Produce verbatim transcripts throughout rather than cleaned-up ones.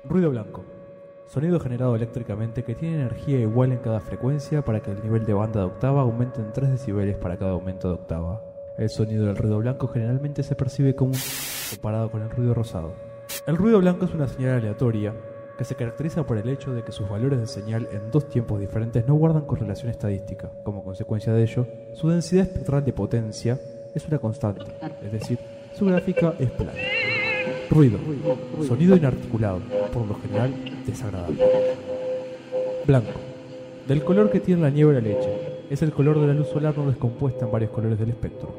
Ruido blanco. Sonido generado eléctricamente que tiene energía igual en cada frecuencia para que el nivel de banda de octava aumente en tres decibeles para cada aumento de octava. El sonido del ruido blanco generalmente se percibe como un comparado con el ruido rosado. El ruido blanco es una señal aleatoria que se caracteriza por el hecho de que sus valores de señal en dos tiempos diferentes no guardan correlación estadística. Como consecuencia de ello, su densidad espectral de potencia es una constante, es decir, su gráfica es plana. Ruido, sonido inarticulado, por lo general desagradable. Blanco, del color que tiene la nieve o la leche, es el color de la luz solar no descompuesta en varios colores del espectro.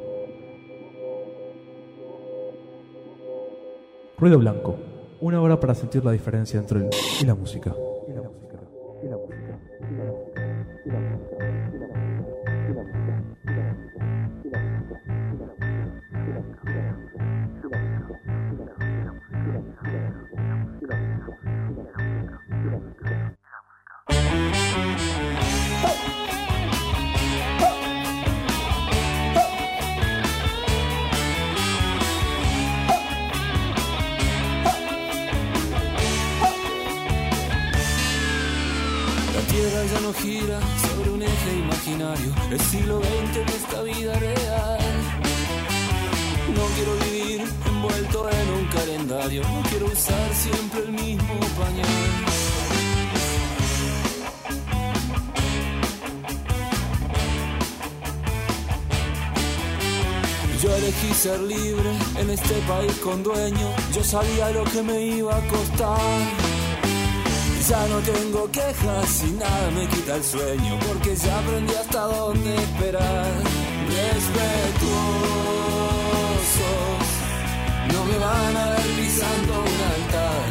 Ruido blanco, una hora para sentir la diferencia entre el y la música. Y la música, y la música, y la música, y la música, y la música, y la música, y la ya no gira sobre un eje imaginario. Es siglo veinte de esta vida real. No quiero vivir envuelto en un calendario. No quiero usar siempre el mismo pañal. Yo elegí ser libre en este país con dueño. Yo sabía lo que me iba a costar. Ya no tengo quejas y nada me quita el sueño, porque ya aprendí hasta dónde esperar. Respetuosos, no me van a ver pisando un altar.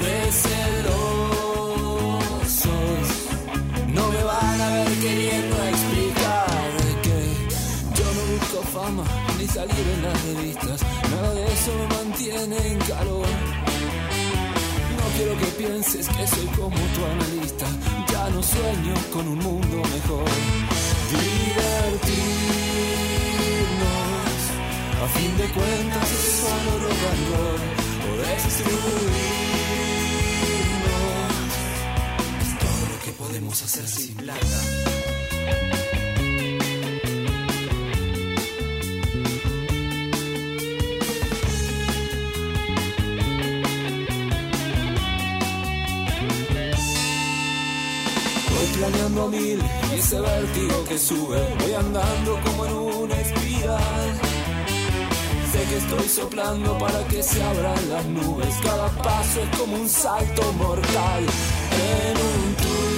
Recelosos, no me van a ver queriendo explicar que yo no busco fama ni salir en las revistas. Nada de eso me mantiene en calor. No quiero que pienses que soy como tu analista. Ya no sueño con un mundo mejor. Divertirnos, a fin de cuentas es solo rock and roll. O destruirnos, es todo lo que podemos hacer sin plata. Planeando a mil y ese vértigo que sube. Voy andando como en una espiral. Sé que estoy soplando para que se abran las nubes. Cada paso es como un salto mortal. En un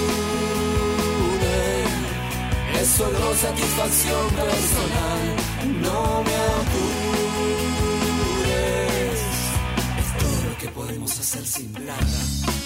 túnel es solo satisfacción personal. No me apures, es todo lo que podemos hacer sin plata.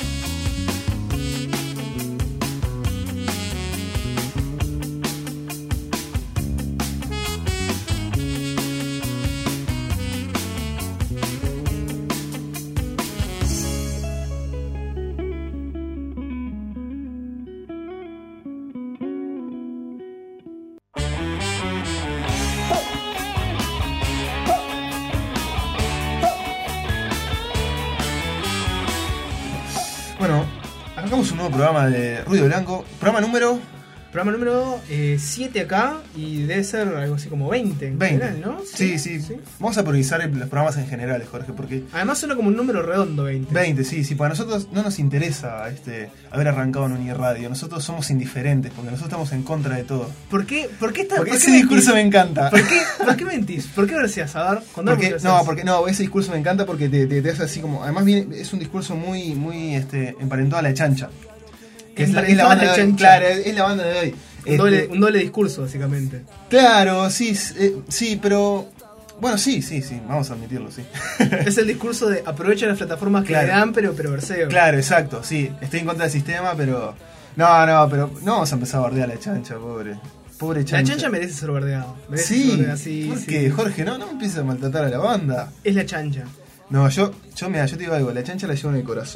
Un nuevo programa de Ruido Blanco, programa número programa número siete eh, acá, y debe ser algo así como veinte en veinte. general, ¿no? Sí, sí, sí. Vamos a priorizar los programas en general, Jorge, porque además suena como un número redondo, veinte. veinte, sí, sí, para nosotros no nos interesa este haber arrancado en Uniradio. Nosotros somos indiferentes, porque nosotros estamos en contra de todo. ¿Por qué? ¿Por qué está, Porque ¿por ese qué discurso mentís? me encanta. ¿Por qué, ¿Por qué mentís? ¿Por qué verseas? A ver, porque, no, porque no, ese discurso me encanta porque te, te, te hace así como. Además viene, es un discurso muy, muy este, emparentado a la chancha. Que es, la, es la banda de hoy. Claro, es la banda de hoy. Un, este, doble, un doble discurso, básicamente. Claro, sí, eh, sí, pero. Bueno, sí, sí, sí, vamos a admitirlo, sí. Es el discurso de aprovecha las plataformas que claro. le dan, pero, pero verseo. Claro, exacto, sí. Estoy en contra del sistema, pero. No, no, pero no vamos a empezar a bordear a la chancha, pobre. Pobre chancha. La chancha merece ser bordeada. Merece sí, ser bordeada, sí, ¿por sí. qué, Jorge? No, no me empieces a maltratar a la banda. Es la chancha. No, yo, yo, mira, yo te digo algo, la chancha la llevo en el corazón.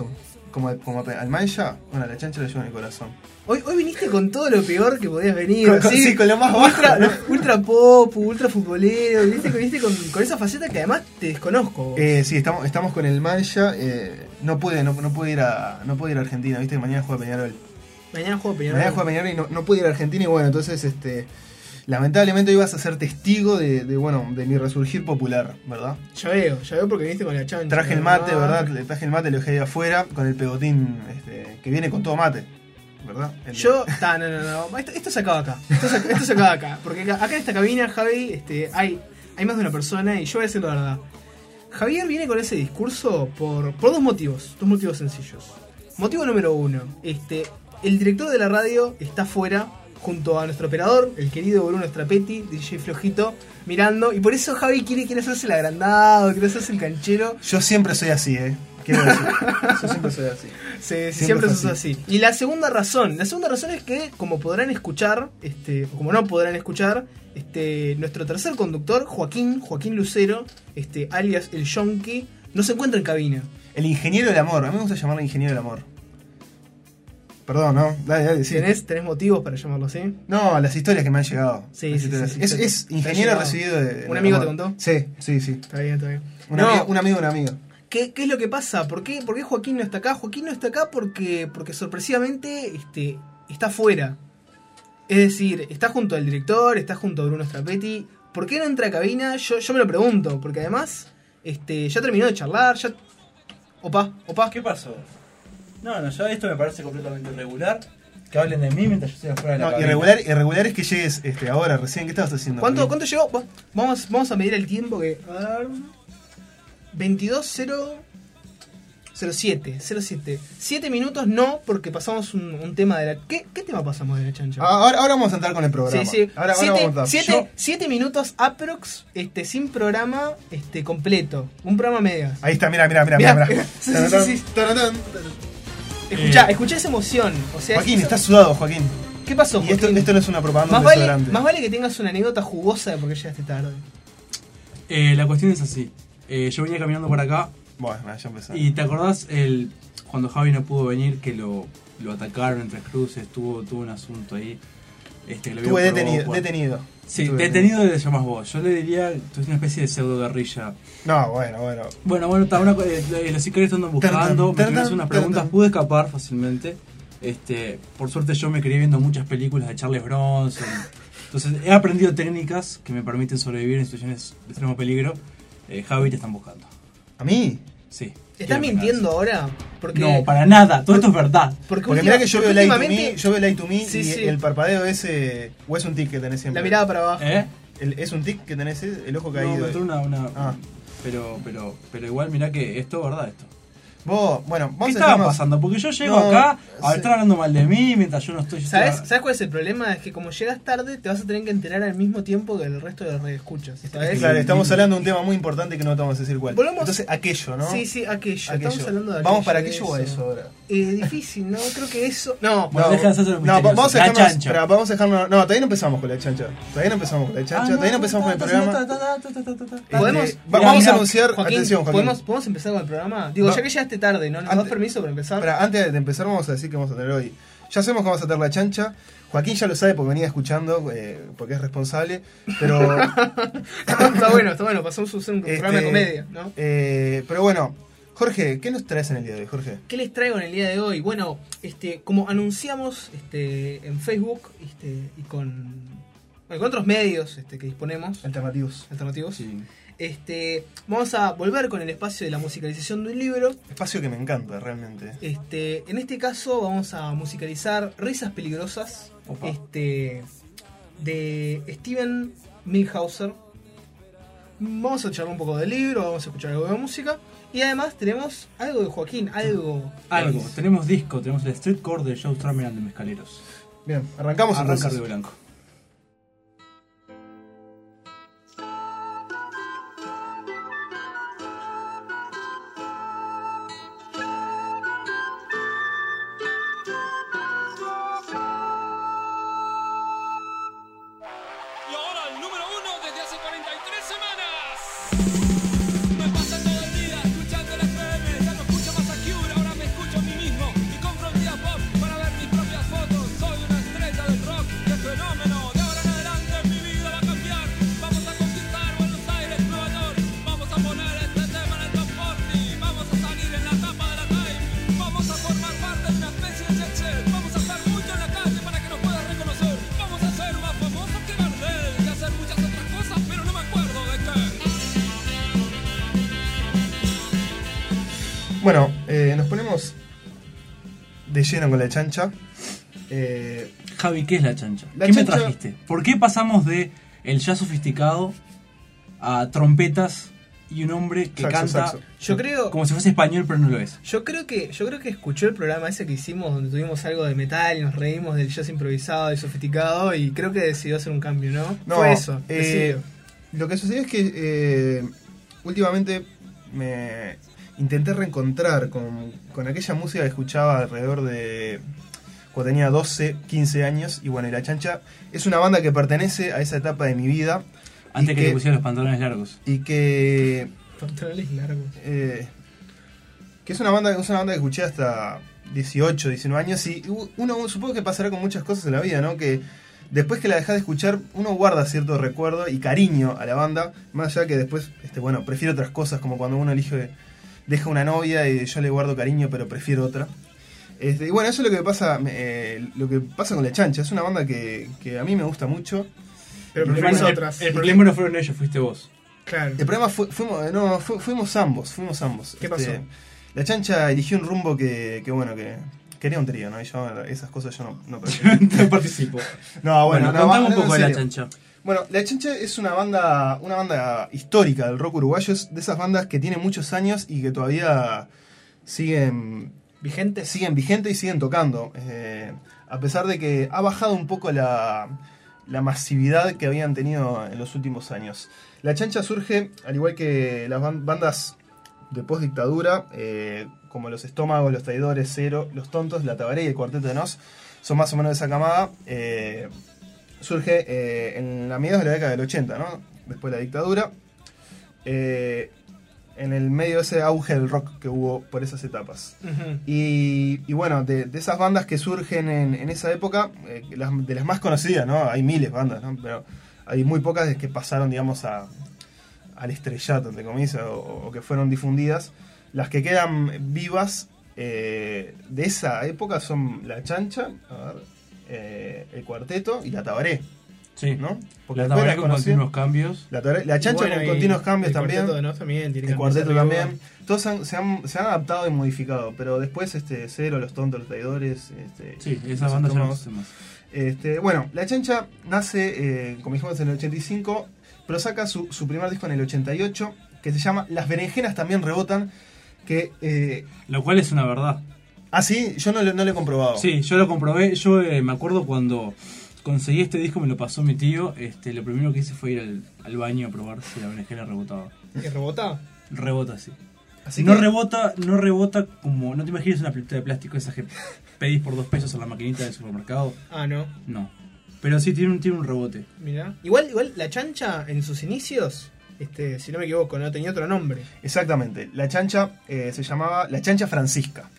como, como al mancha, bueno, a la chancha lo llevo en el corazón. Hoy, hoy viniste con todo lo peor que podías venir. Con, con, ¿sí? sí, con lo más ultra, bajo, ¿no? ultra pop, ultra futbolero. Viniste, viniste con, con esa faceta que además te desconozco. Eh, sí, estamos, estamos con el mancha. Eh, no pude, no, no pude ir a, no pude ir a Argentina, viste, mañana juega Peñarol. Mañana juega Peñarol. Mañana juega Peñarol y no, no pude ir a Argentina y bueno, entonces este lamentablemente ibas a ser testigo de, de bueno, de mi resurgir popular, ¿verdad? Ya veo, ya veo porque viniste con la chancha. Traje el mate, ¿verdad? Le traje el mate, lo dejé ahí afuera con el pegotín este, que viene con todo mate, ¿verdad? El Yo, ta, no, no, no, esto, esto se acaba acá. Esto se, esto se acaba acá. Porque acá, acá en esta cabina, Javi, este, hay, hay más de una persona y yo voy a decir la verdad. Javier viene con ese discurso por, por dos motivos, dos motivos sencillos. Motivo número uno, este, el director de la radio está fuera junto a nuestro operador, el querido Bruno Strapetti, D J Flojito, mirando, y por eso Javi quiere, quiere hacerse el agrandado, quiere hacerse el canchero. Yo siempre soy así, ¿eh? Quiero decir, yo siempre soy así. Sí, siempre, Siempre sos fue así. Y la segunda razón, la segunda razón es que, como podrán escuchar, este, o como no podrán escuchar, este, nuestro tercer conductor, Joaquín, Joaquín Lucero, este, alias el Yonki, no se encuentra en cabina. El ingeniero del amor, a mí me gusta llamarlo ingeniero del amor. Perdón, ¿no? Dale, dale, sí. ¿Tenés, ¿Tenés motivos para llamarlo así? No, las historias que me han llegado. Sí, Las sí, historias. sí, es, sí. es ¿Te ha ingeniero llegado? recibido de... ¿Un de amigo amor. te contó? Sí, sí, sí. Está bien, está bien. Un, No. amigo, un amigo, un amigo. ¿Qué, ¿Qué es lo que pasa? ¿Por qué, ¿Por qué Joaquín no está acá? Joaquín no está acá porque, porque sorpresivamente este, está fuera. Es decir, está junto al director, está junto a Bruno Strapetti. ¿Por qué no entra a cabina? Yo, yo me lo pregunto, porque además este, ya terminó de charlar, ya... Opa, opa. ¿Qué pasó? No, no, ya esto me parece completamente irregular. Que hablen de mí mientras yo estoy afuera de la No, cabina. irregular, irregular es que llegues este, ahora, recién. ¿Qué estabas haciendo? ¿Cuánto, Joaquín? ¿Cuánto llegó? Va- Vamos, vamos a medir el tiempo que... A ver... veintidós cero siete. siete minutos no, porque pasamos un, un tema de la... ¿Qué, ¿Qué tema pasamos de la chancha? Ah, ahora, ahora vamos a entrar con el programa. Sí, sí. Ahora, ahora siete, vamos a entrar. siete- Yo- siete minutos aprox, este, sin programa este, completo. Un programa medias. Ahí está, mira, mira, mira, Mirá, mira. sí, sí, sí. Escuchá, escuchá esa emoción. O sea, Joaquín, esa- estás sudado, Joaquín. ¿Qué pasó, Y esto, Joaquín? esto no es una propaganda más, de un vale, desodorante. más vale que tengas una anécdota jugosa de por qué llegaste tarde. Eh, la cuestión es así. Eh, yo venía caminando por acá Bueno, ya empezó. y ¿te acordás el cuando Javi no pudo venir que lo, lo atacaron en Tres Cruces? Tuvo, tuvo un asunto ahí. Este, que lo Estuve vio detenido. por- detenido. Sí, Estuve detenido le llamás vos. Yo le diría que es una especie de pseudo guerrilla. No, bueno, bueno. Bueno, bueno, está una, co- eh, los sicarios andan buscando, Tan, tan, me tuvieron que tan, hacer unas tan, preguntas, tan. pude escapar fácilmente. Este, por suerte yo me crié viendo muchas películas de Charles Bronson. Entonces he aprendido técnicas que me permiten sobrevivir en situaciones de extremo peligro. Eh, Javi, te están buscando. ¿A mí? Sí. ¿Estás Quiero que mintiendo ahora? Porque, No, para nada, todo esto es verdad. Porque, Porque última- mirá que yo veo porque Light to últimamente Me, yo veo Light to Me Sí, y sí. el parpadeo ese... O es un tic que tenés siempre. la mirada para abajo. ¿Eh? El- es un tic que tenés, el ojo No, caído. me entró una, una- Ah. pero, pero, pero igual mirá que esto es verdad esto. Vos, bueno, ¿Qué vamos a estaba dejarnos- pasando? Porque yo llego No, acá a sí. estar hablando mal de mí mientras yo no estoy... yo ¿Sabes? estoy- ¿Sabes cuál es el problema? Es que como llegas tarde, te vas a tener que enterar al mismo tiempo que el resto de los radioescuchas. ¿Sabes? Claro, estamos hablando de un tema muy importante que no te vamos a decir cuál. Volvamos- Entonces, aquello, ¿no? Sí, sí, aquello. Aquello. Estamos hablando de ¿Vamos aquello, para de aquello o a eso ahora? Eh, difícil, ¿no? Creo que eso... No, Bueno, deja de hacerse lo No, misterioso. vamos a La dejarnos, chancha. espera, vamos a dejarnos. No, todavía no empezamos con la chancha. Todavía no empezamos con la chancha. Ah, no, todavía no empezamos con el ta, ta, programa. ta, ta, ta, ta, ta, ta, ta. Este, ¿Podemos? va- Mirá, vamos mirá. a anunciar. Joaquín, atención, Joaquín. ¿podemos, ¿podemos empezar con el programa? Digo, Va- ya que llegaste tarde, ¿no? ¿Nos das Antes- permiso para empezar? Espera, antes de empezar, vamos a decir que vamos a tener hoy. Ya sabemos que vamos a tener la chancha. Joaquín ya lo sabe porque venía escuchando, eh, porque es responsable. Pero. Está bueno, está bueno. Pasamos a hacer un programa de este, comedia, ¿no? eh, pero bueno, Jorge, ¿qué nos traes en el día de hoy, Jorge? ¿Qué les traigo en el día de hoy? Bueno, este, como anunciamos este, en Facebook este, y con, bueno, con otros medios este, que disponemos, Alternativos. alternativos, Sí. este, vamos a volver con el espacio de la musicalización de un libro. Espacio que me encanta, realmente. Este, en este caso vamos a musicalizar Risas Peligrosas, Opa. este, de Steven Milhauser. Vamos a charlar un poco del libro, vamos a escuchar algo de música y además tenemos algo de Joaquín, algo... Algo, tenemos disco, tenemos el Street Core de Joe Strummer and the Mezcaleros. Bien, arrancamos Arranca entonces. Río Blanco. Y ahora el número uno desde hace cuarenta y tres semanas. Me pasa todo el día escuchando la F M. Ya no escucho más a Cure, ahora me escucho a mí mismo. Bueno, eh, nos ponemos de lleno con la chancha. Eh, Javi, ¿qué es la chancha? La ¿Qué chancha- me trajiste? ¿Por qué pasamos de el jazz sofisticado a trompetas y un hombre que Saxo, canta saxo. Yo creo, como si fuese español pero no lo es? yo creo que, yo creo que escuchó el programa ese que hicimos donde tuvimos algo de metal y nos reímos del jazz improvisado y sofisticado y creo que decidió hacer un cambio, ¿no? No, Fue eso. eh, decidió. Lo que sucedió es que eh, últimamente me intenté reencontrar con, con aquella música que escuchaba alrededor de cuando tenía doce, quince años. Y bueno, y La Chancha es una banda que pertenece a esa etapa de mi vida. Antes y que, te pusieran los pantalones largos. Y que, Pantalones largos. eh, que es una banda, es una banda que escuché hasta dieciocho, diecinueve años. Y uno supongo que pasará con muchas cosas en la vida, ¿no? Que después que la dejas de escuchar, uno guarda cierto recuerdo y cariño a la banda, más allá que después, este, bueno, prefiero otras cosas, como cuando uno elige, deja una novia y yo le guardo cariño, pero prefiero otra. Este, y bueno, eso es lo que pasa, eh, lo que pasa con La Chancha. Es una banda que, que a mí me gusta mucho. Pero El preferís problema- otras. El problema no fueron ellos, fuiste vos. Claro. El problema fue, fuimos, no, fu- fuimos ambos, fuimos ambos. ¿Qué pasó? La Chancha eligió un rumbo que, que bueno, que quería un trío, ¿no? Y yo esas cosas yo no, no prefiero. No participo. No, Bueno, bueno, no, contame no, un no, poco en de la serio. chancha. Bueno, La Chancha es una banda, una banda histórica del rock uruguayo, es de esas bandas que tienen muchos años y que todavía siguen, ¿Vigentes? siguen vigentes y siguen tocando. Eh, a pesar de que ha bajado un poco la, la masividad que habían tenido en los últimos años. La Chancha surge, al igual que las ban- bandas de post-dictadura, eh, como Los Estómagos, Los Traidores, Cero, Los Tontos, La Tabaré y el Cuarteto de Nos, son más o menos de esa camada. Eh, surge eh, en la mediados de la década del ochenta, ¿no? Después de la dictadura. Eh, en el medio de ese auge del rock que hubo por esas etapas. Ujú. Y, y bueno, de, de esas bandas que surgen en, en esa época, eh, las- de las más conocidas, ¿no? Hay miles de bandas, ¿no? Pero hay muy pocas que pasaron, digamos, a, al estrellato, entre comillas, o, o que fueron difundidas. Las que quedan vivas eh, de esa época son La Chancha, a ver, eh, el Cuarteto y La Tabaré, Sí. ¿no? Porque La después tabaré las con conocí- continuos cambios. La, Tabaré- La Chancha Bueno, con y continuos cambios el también. Cuarteto de Nos también tiene El cambios Cuarteto arriba. también. Todos han- se, han, se han adaptado y modificado, pero después este Cero, Los Tontos, Los Traidores. Este, Sí, Los esas bandas ya no Estómagos. existen más. Este, bueno, La Chancha nace, eh, como dijimos, en el ochenta y cinco, pero saca su, su primer disco en el ochenta y ocho, que se llama Las Berenjenas También Rebotan, que... Eh, Lo cual es una verdad. ah, sí, yo no, lo- no lo he comprobado. Sí, yo lo comprobé. Yo eh, me acuerdo cuando conseguí este disco, me lo pasó mi tío. Este, lo primero que hice fue ir al, al baño a probar si la berenjena rebotaba. ¿Y rebota? Rebota, sí. Así no que- rebota, no rebota como. No te imagines una pelota de plástico esa que pedís por dos pesos en la maquinita del supermercado. Ah, no. No. Pero sí tiene un, tiene un rebote. Mirá. Igual, igual la chancha en sus inicios, este, si no me equivoco, no tenía otro nombre. Exactamente. La Chancha eh, se llamaba La Chancha Francisca.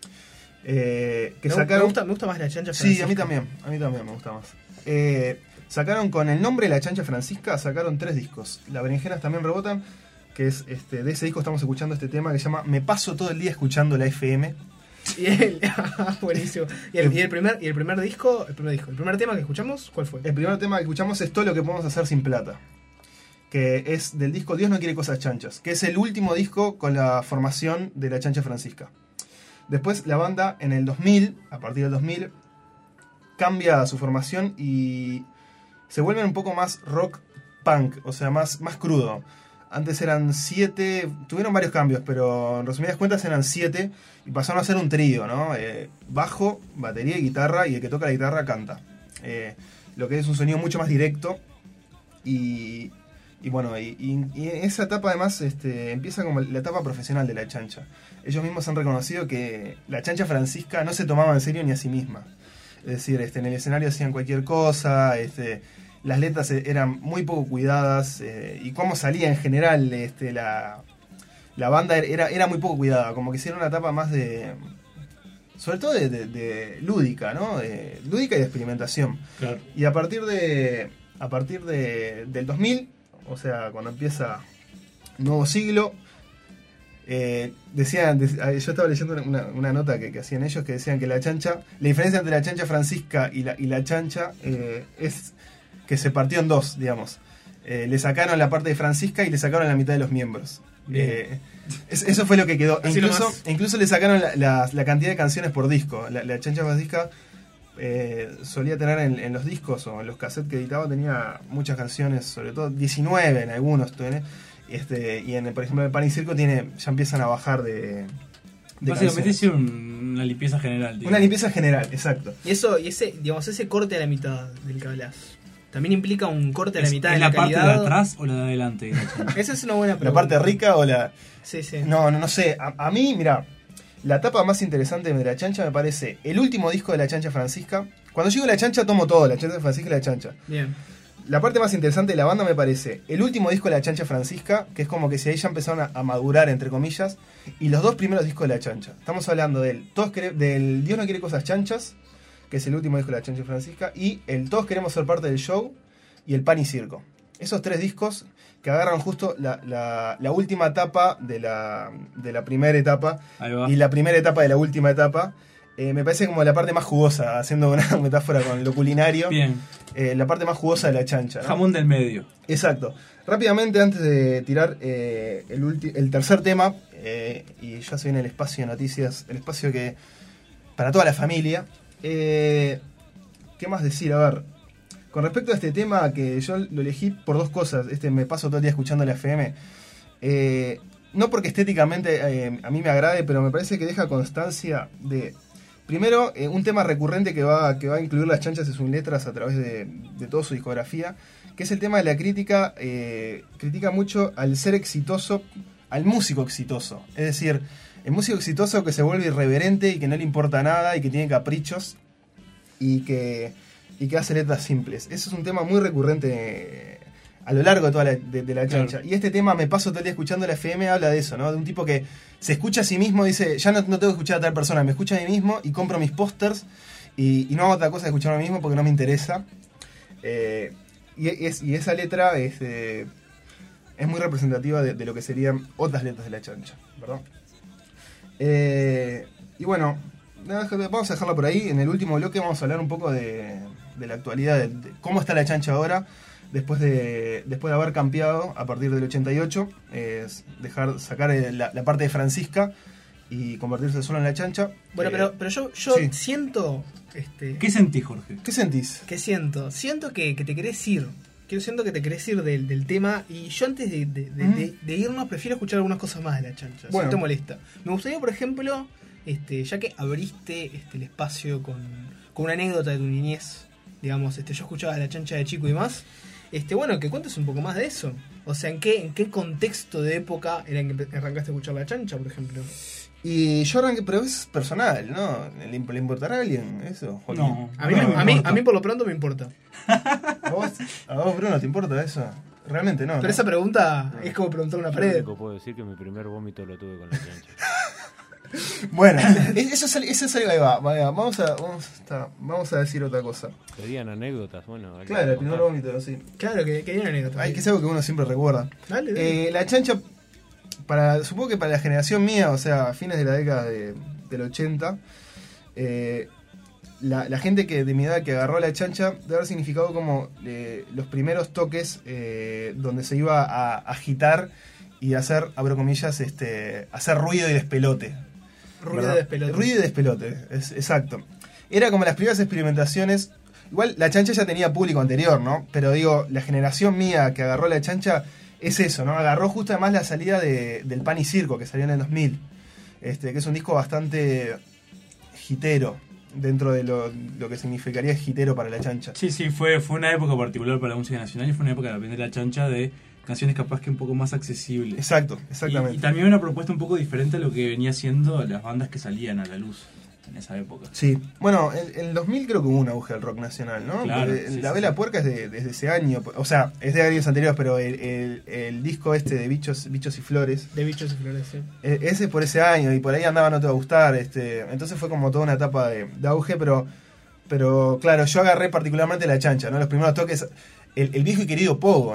Eh, que me, sacaron... me gusta, me gusta más la chancha Sí, francisca. a mí también, a mí también me gusta más. Eh, sacaron con el nombre La Chancha Francisca, sacaron tres discos. Las Berenjenas También Rebotan, que es este, de ese disco estamos escuchando este tema que se llama Me Paso Todo el Día Escuchando la F M. Y el, buenísimo. Y el, y el primer, y el primer disco, el primer disco, el primer tema que escuchamos, ¿cuál fue? El primer tema que escuchamos es Todo lo que podemos hacer sin plata, que es del disco Dios no quiere cosas chanchas, que es el último disco con la formación de La Chancha Francisca. Después la banda en el dos mil, a partir del dos mil, cambia su formación y se vuelven un poco más rock punk, o sea, más, más crudo. Antes eran siete, tuvieron varios cambios, pero en resumidas cuentas eran siete y pasaron a ser un trío, ¿no? Eh, bajo, batería y guitarra, y el que toca la guitarra canta. Eh, lo que es un sonido mucho más directo y, y bueno, y, y- y esa etapa además este, empieza como la etapa profesional de La Chancha. Ellos mismos han reconocido que La Chancha Francisca no se tomaba en serio ni a sí misma. Es decir, este, en el escenario hacían cualquier cosa, este, las letras eran muy poco cuidadas, eh, y cómo salía en general este, la, la banda era, era muy poco cuidada, como que hicieron una etapa más de... sobre todo de, de- de lúdica, ¿no? De- lúdica y de experimentación. Claro. Y a partir de a partir de, del dos mil, o sea, cuando empieza nuevo siglo, eh, decían, de- yo estaba leyendo una, una nota que, que hacían ellos que decían que la chancha, la diferencia entre la chancha francisca y la, y la chancha eh, es que se partió en dos, digamos. Eh, le sacaron la parte de Francisca y le sacaron la mitad de los miembros. Eh, es- eso fue lo que quedó. E Así incluso, nomás. e incluso le sacaron la, la- la cantidad de canciones por disco. La, la chancha francisca eh, solía tener en, en los discos o en los cassettes que editaba, tenía muchas canciones, sobre todo diecinueve en algunos. ¿Tiene? Este, y en, por ejemplo, el Pan y Circo tiene, ya empiezan a bajar de. de Básicamente canciones. hicieron una limpieza general. digamos. Una limpieza general, exacto. Y eso, y ese, digamos, ese corte a la mitad del que hablas, ¿también implica un corte a la ¿Es, mitad es de la la parte calidad? de atrás o la de adelante? de la chancha? Esa es una buena La pregunta. parte rica o la. Sí, sí. No, no, no sé. A, a mí, mira, la etapa más interesante de la chancha me parece el último disco de la chancha francisca. Cuando llego a la chancha tomo todo, la chancha francisca y la chancha. Bien. La parte más interesante de la banda me parece el último disco de la chancha francisca, que es como que si ahí ya empezaron a, a madurar, entre comillas, y los dos primeros discos de la chancha. Estamos hablando del, Todos quere- del Dios no quiere cosas chanchas, que es el último disco de la chancha francisca, y el Todos queremos ser parte del show, y el Pan y Circo. Esos tres discos que agarran justo la, la- la última etapa de la, de la primera etapa Ahí va. y la primera etapa de la última etapa. Eh, me parece como la parte más jugosa, haciendo una metáfora con lo culinario. Bien. Eh, la parte más jugosa de la chancha, ¿no? Jamón del medio. Exacto. Rápidamente, antes de tirar eh, el, ulti- el tercer tema, eh, y ya se viene el espacio de noticias, el espacio que para toda la familia. Eh, ¿Qué más decir? A ver, con respecto a este tema, que yo lo elegí por dos cosas. Este, me paso todo el día escuchando la F M. Eh, no porque estéticamente eh, a mí me agrade, pero me parece que deja constancia de... Primero, eh, un tema recurrente que va, que va a incluir las chanchas en sus letras a través de, de toda su discografía, que es el tema de la crítica. Eh, critica mucho al ser exitoso, al músico exitoso. Es decir, el músico exitoso que se vuelve irreverente y que no le importa nada y que tiene caprichos y que, y que hace letras simples. Eso es un tema muy recurrente eh, a lo largo de toda la, de, de la chancha. Claro. Y este tema, me paso todo el día escuchando la F M, habla de eso, ¿no? De un tipo que se escucha a sí mismo, dice, ya no, no tengo que escuchar a tal persona, me escucho a mí mismo y compro mis pósters y, y no hago otra cosa que escuchar a mí mismo porque no me interesa. Eh, y, es, y esa letra es, eh, es muy representativa de, de lo que serían otras letras de la chancha, ¿verdad? Eh, y bueno, nada, vamos a dejarla por ahí. En el último bloque vamos a hablar un poco de, de la actualidad, de, de cómo está la chancha ahora, después de, después de haber campeado a partir del ochenta y ocho, es dejar, sacar la, la parte de Francisca y convertirse solo en la chancha. Bueno, Eh, pero, pero yo, yo sí. siento... Este, ¿Qué sentís, Jorge? ¿Qué sentís? ¿Qué siento? Siento que, que te querés ir. Yo siento que te querés ir del, del tema. Y yo antes de, de- de- Ujú. de- de irnos prefiero escuchar algunas cosas más de la chancha. Si Bueno. no te molesta. Me gustaría, por ejemplo, este, ya que abriste este, el espacio con, con una anécdota de tu niñez. Digamos, este, yo escuchaba a la chancha de chico y más. Este, bueno, que cuentes un poco más de eso. O sea, ¿en qué, en qué contexto de época era en que arrancaste a escuchar la chancha, por ejemplo? Y yo arranqué, pero es personal, ¿no? ¿Le, le importará a alguien eso, Joaquín? No. A mí, No, me- me a, mí, importa. a mí por lo pronto me importa. ¿A vos, a vos, Bruno, te importa eso? Realmente no. Pero ¿no? esa pregunta es como preguntar una Yo lo pared. único que puedo decir que mi primer vómito lo tuve con la chancha. Bueno, eso es, eso es algo ahí va. Vaya, Vamos a, vamos, a, vamos a decir otra cosa. Pedían anécdotas, bueno. hay que Claro, el primer contar. vómito, sí. Claro, que, que hay una anécdota. Hay que es algo que uno siempre recuerda. Dale, dale. Eh, la chancha, para, supongo que para la generación mía, o sea, a fines de la década de- del ochenta, eh, la, la gente que de mi edad que agarró la chancha debe haber significado como eh, los primeros toques eh, donde se iba a agitar y hacer, abro comillas, este, hacer ruido y despelote. Ruido ¿verdad? de despelote. Ruido y despelote, es, exacto. Era como las primeras experimentaciones. Igual la chancha ya tenía público anterior, ¿no? Pero digo, la generación mía que agarró la chancha es eso, ¿no? Agarró justo además la salida de, del Pan y Circo, que salió en el dos mil. Este, que es un disco bastante hitero, dentro de lo, lo que significaría hitero para la chancha. Sí, sí, fue, fue una época particular para la música nacional y fue una época también de la chancha de canciones capaz que un poco más accesibles. Exacto, Y, exactamente. y también una propuesta un poco diferente a lo que venía siendo las bandas que salían a la luz en esa época. Sí, bueno, en en el dos mil creo que hubo un auge del rock nacional, ¿no? Claro, Porque sí, la sí, Vela sí. Puerca es de- desde ese año, o sea, es de años anteriores, pero el, el- el disco este de Bichos, Bichos y Flores, De bichos y flores, sí. eh, ese es por ese año, y por ahí andaba No Te Va a Gustar, este, entonces fue como toda una etapa de, de auge, pero, pero claro, yo agarré particularmente la chancha, ¿no? Los primeros toques, el, el viejo y querido Pogo, ¿no?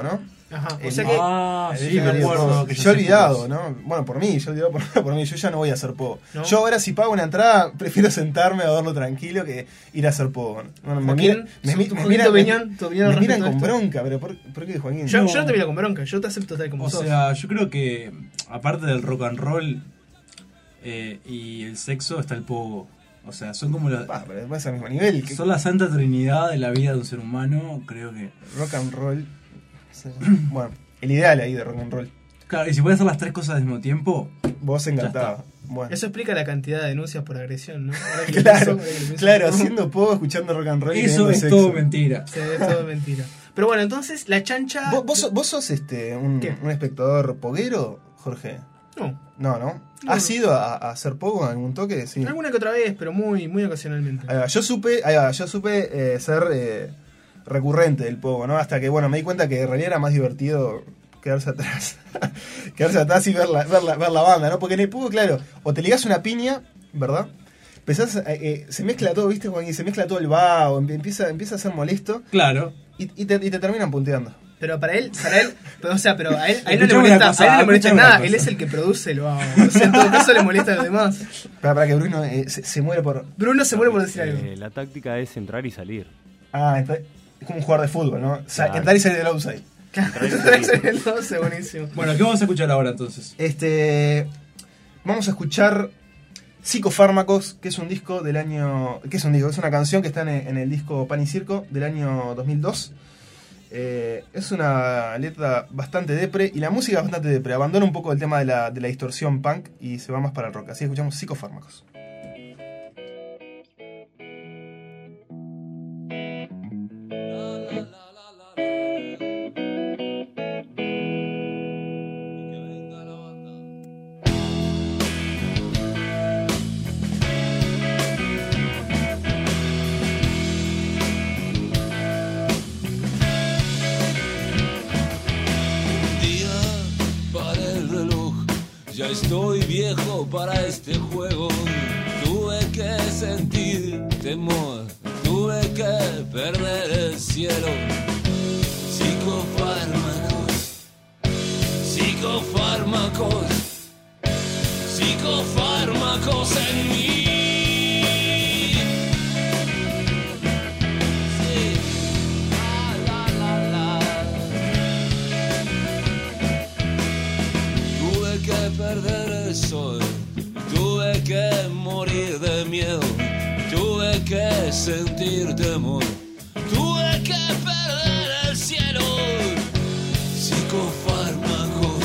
Ajá, o El- sea que... Ah, El sí, viaje me al Líder acuerdo. Pogo. que Yo ya he sé olvidado, cosas. ¿no? Bueno, por mí, yo olvidado por, por mí. Yo ya no voy a hacer pogo. ¿No? Yo ahora, si pago una entrada, prefiero sentarme a verlo tranquilo que ir a hacer pogo. Bueno, me, Joaquín, mira- me, mi- tu- me Joaquín, miran- tu me- opinión, tu opinión me al miran respecto con de esto. bronca, pero ¿por, por qué, Joaquín? Yo, No. yo no te miro con bronca, yo te acepto tal como O sos. sea, yo creo que aparte del rock and roll eh, y el sexo está el pogo. O sea, son como la, Ah, pero es al mismo nivel. Que son la santa trinidad de la vida de un ser humano, creo que. rock and roll. Bueno, el ideal ahí de rock and roll. Claro, y si puedes hacer las tres cosas al mismo tiempo, Vos Ya encantado. Bueno. Eso explica la cantidad de denuncias por agresión, ¿no? Ahora que lo Claro, pienso, ahora que lo pienso. claro, haciendo pogo, escuchando rock and roll. y eso teniendo es sexo. todo mentira. Sí, es todo mentira. Pero bueno, entonces la chancha... ¿Vos, vos, sos- vos sos este, un, ¿Qué? un espectador poguero, Jorge? No, No, ¿no? No, ¿Has no. ido a, a hacer pogo en algún toque? Sí. alguna que otra vez, pero muy, muy ocasionalmente. Ahí va, yo supe, ahí va, yo supe eh, ser eh, recurrente del pogo, ¿no? Hasta que, bueno, me di cuenta que en realidad era más divertido quedarse atrás. quedarse atrás y ver la, ver, la, ver la banda, ¿no? Porque en el pogo, claro, o te ligás una piña, ¿verdad? Empezás, eh, eh, se mezcla todo, ¿viste, Joaquín? Se mezcla todo el vaho, empieza, empieza a ser molesto Claro. y, y, te, y te terminan punteando. Pero para él, para él, pero, o sea, pero a él, a él no le Escuchame molesta, una cosa, a él no le molesta escuchame una nada, cosa. él es el que produce el vaho. O sea, en todo caso le molesta a los demás. Para, para que Bruno eh, se, se muere por... Bruno se muere por decir algo. Eh, la táctica es entrar y salir. Ah, entra- es como un jugador de fútbol, ¿no? Sa- Claro. Entrar y salir del outside. el doce, buenísimo. Bueno, ¿qué vamos a escuchar ahora entonces? Este. Vamos a escuchar Psicofármacos, que es un disco del año. que es un disco? Es una canción que está en el, en el disco Pan y Circo del año dos mil dos. Eh, es una letra bastante depre y la música es bastante depre. Abandona un poco el tema de la, de la distorsión punk y se va más para el rock. Así que escuchamos Psicofármacos. Día para el reloj, ya estoy viejo para este juego. Tuve que sentir temor, tuve que perder el cielo. Psicofármacos, psicofármacos, psicofármacos en mí. Sí. La, la, la, la. Tuve que perder el sol, tuve que morir de miedo, tuve que sentir temor, tuve que perder el cielo. Psicofármacos,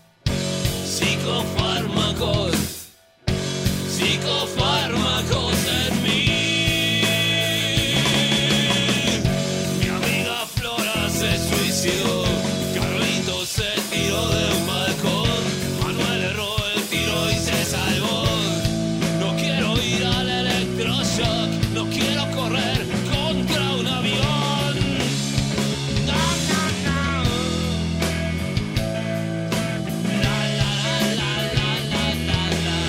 psicofármacos, psicofármacos en mí. Mi amiga Flora se suicidó, Carlitos se tiró de un balcón, Manuel erró el tiro y se salvó. No quiero ir al electroshock, no quiero correr contra un avión. No, no, no. La, la, la, la, la, la, la.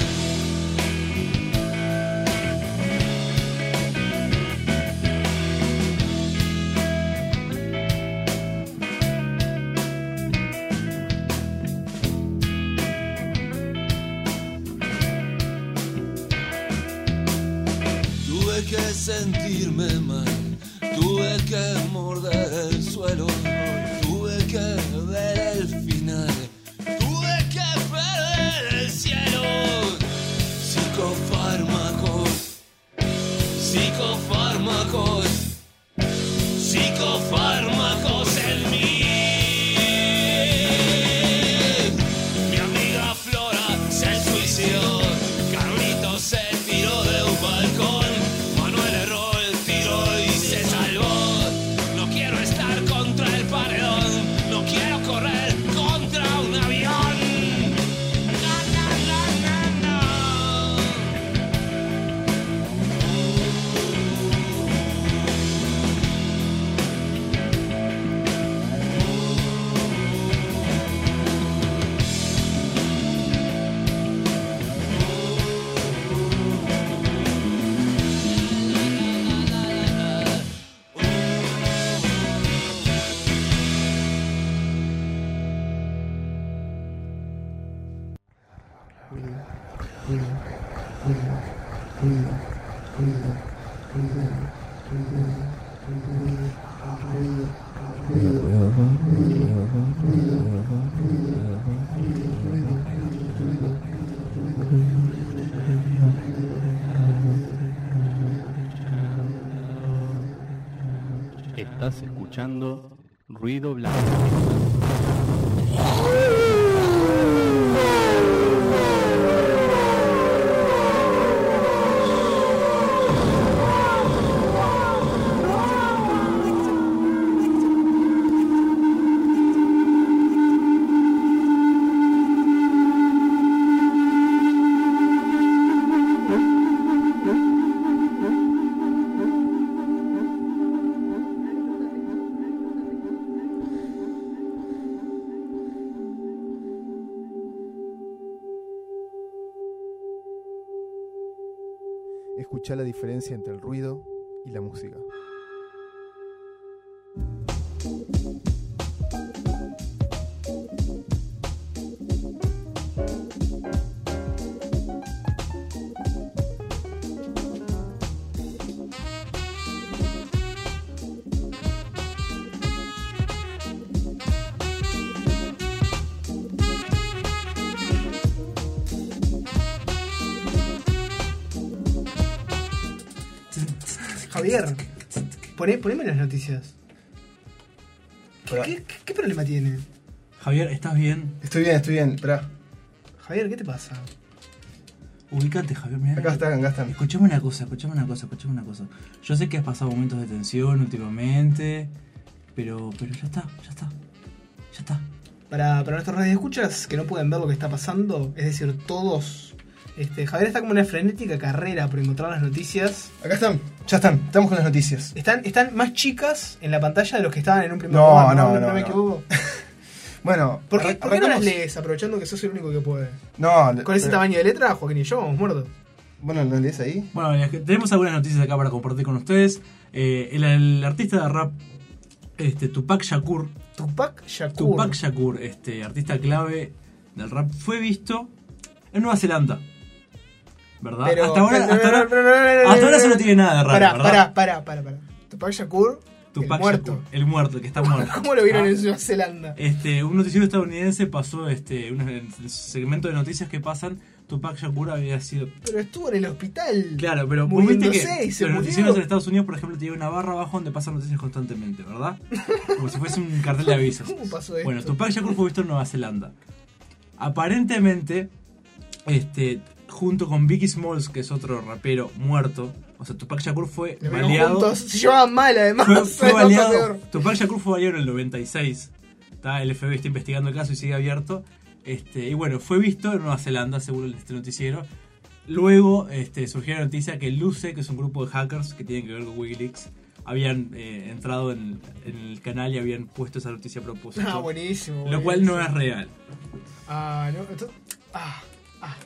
Tuve que sentirme mal, tuve que morder el suelo, tuve que ver el final, tuve que perder el cielo. Psicofármacos, psicofármacos, psicofármacos en mí. Mi amiga Flora se suicidó, Carlitos se tiró de un balcón, Manuel erró el tiro y se salvó. No quiero estar contra el paredón, no quiero correr contra un avión. No, no, no, no, no. Estás escuchando Ruido Blanco. Escuchá la diferencia entre el ruido y la música. Javier, poné, poneme las noticias. ¿Qué, qué, qué, qué problema tiene? Javier, ¿estás bien? Estoy bien, estoy bien. Esperá. Javier, ¿qué te pasa? Ubicate, Javier. Mirá, Acá están, acá están. Escuchame una cosa, escuchame una cosa, escuchame una cosa. Yo sé que has pasado momentos de tensión últimamente, pero, pero ya está, ya está, ya está. Para, para nuestros radioescuchas que no pueden ver lo que está pasando, es decir, todos... Este, Javier está como en una frenética carrera por encontrar las noticias. Acá están, ya están, estamos con las noticias. Están, están más chicas en la pantalla de los que estaban en un primer No, momento. no, no, no, no me no. equivoco. Bueno, ¿Por qué, arran- ¿por qué no las arrancamos- lees aprovechando que sos el único que puede? No, Con ese pero- tamaño de letra, Joaquín y yo vamos muertos. Bueno, ¿lo lees ahí? Bueno, es que tenemos algunas noticias acá para compartir con ustedes. Eh, el, el artista de rap, este, Tupac Shakur, Tupac Shakur. Tupac Shakur, este artista clave del rap, fue visto en Nueva Zelanda. ¿Verdad? Pero- hasta ahora, pero- hasta ahora, pero- pero- pero- hasta ahora eso no tiene nada de raro, Pará, ¿verdad? pará, pará, pará, pará. Tupac Shakur, Tupac el muerto. Shakur, el muerto, el que está muerto. ¿Cómo lo vieron Ah. en Nueva Zelanda? Este, un noticiero estadounidense pasó este, un en el segmento de noticias que pasan. Tupac Shakur había sido. Pero estuvo en el hospital. Claro, pero vos viste que muriéndose y se los murió. noticieros en Estados Unidos, por ejemplo, tienen una barra abajo donde pasan noticias constantemente, ¿verdad? Como si fuese un cartel de avisos. ¿Cómo pasó esto? Bueno, Tupac Shakur fue visto en Nueva Zelanda. Aparentemente, este, junto con Biggie Smalls, que es otro rapero muerto, o sea, Tupac Shakur fue Los vieron baleado. juntos, se llevaban mal además. Fue, es fue lo baleado. peor. Tupac Shakur fue baleado en el noventa y seis. ¿Tá? El F B I está investigando el caso y sigue abierto. Este, y bueno, fue visto en Nueva Zelanda, según este noticiero. Luego este, surgió la noticia que Luce, que es un grupo de hackers que tienen que ver con Wikileaks, habían eh, entrado en, en el canal y habían puesto esa noticia a propósito. Ah, buenísimo. Lo cual no buenísimo. es real. Ah, no. Esto... Ah, ah.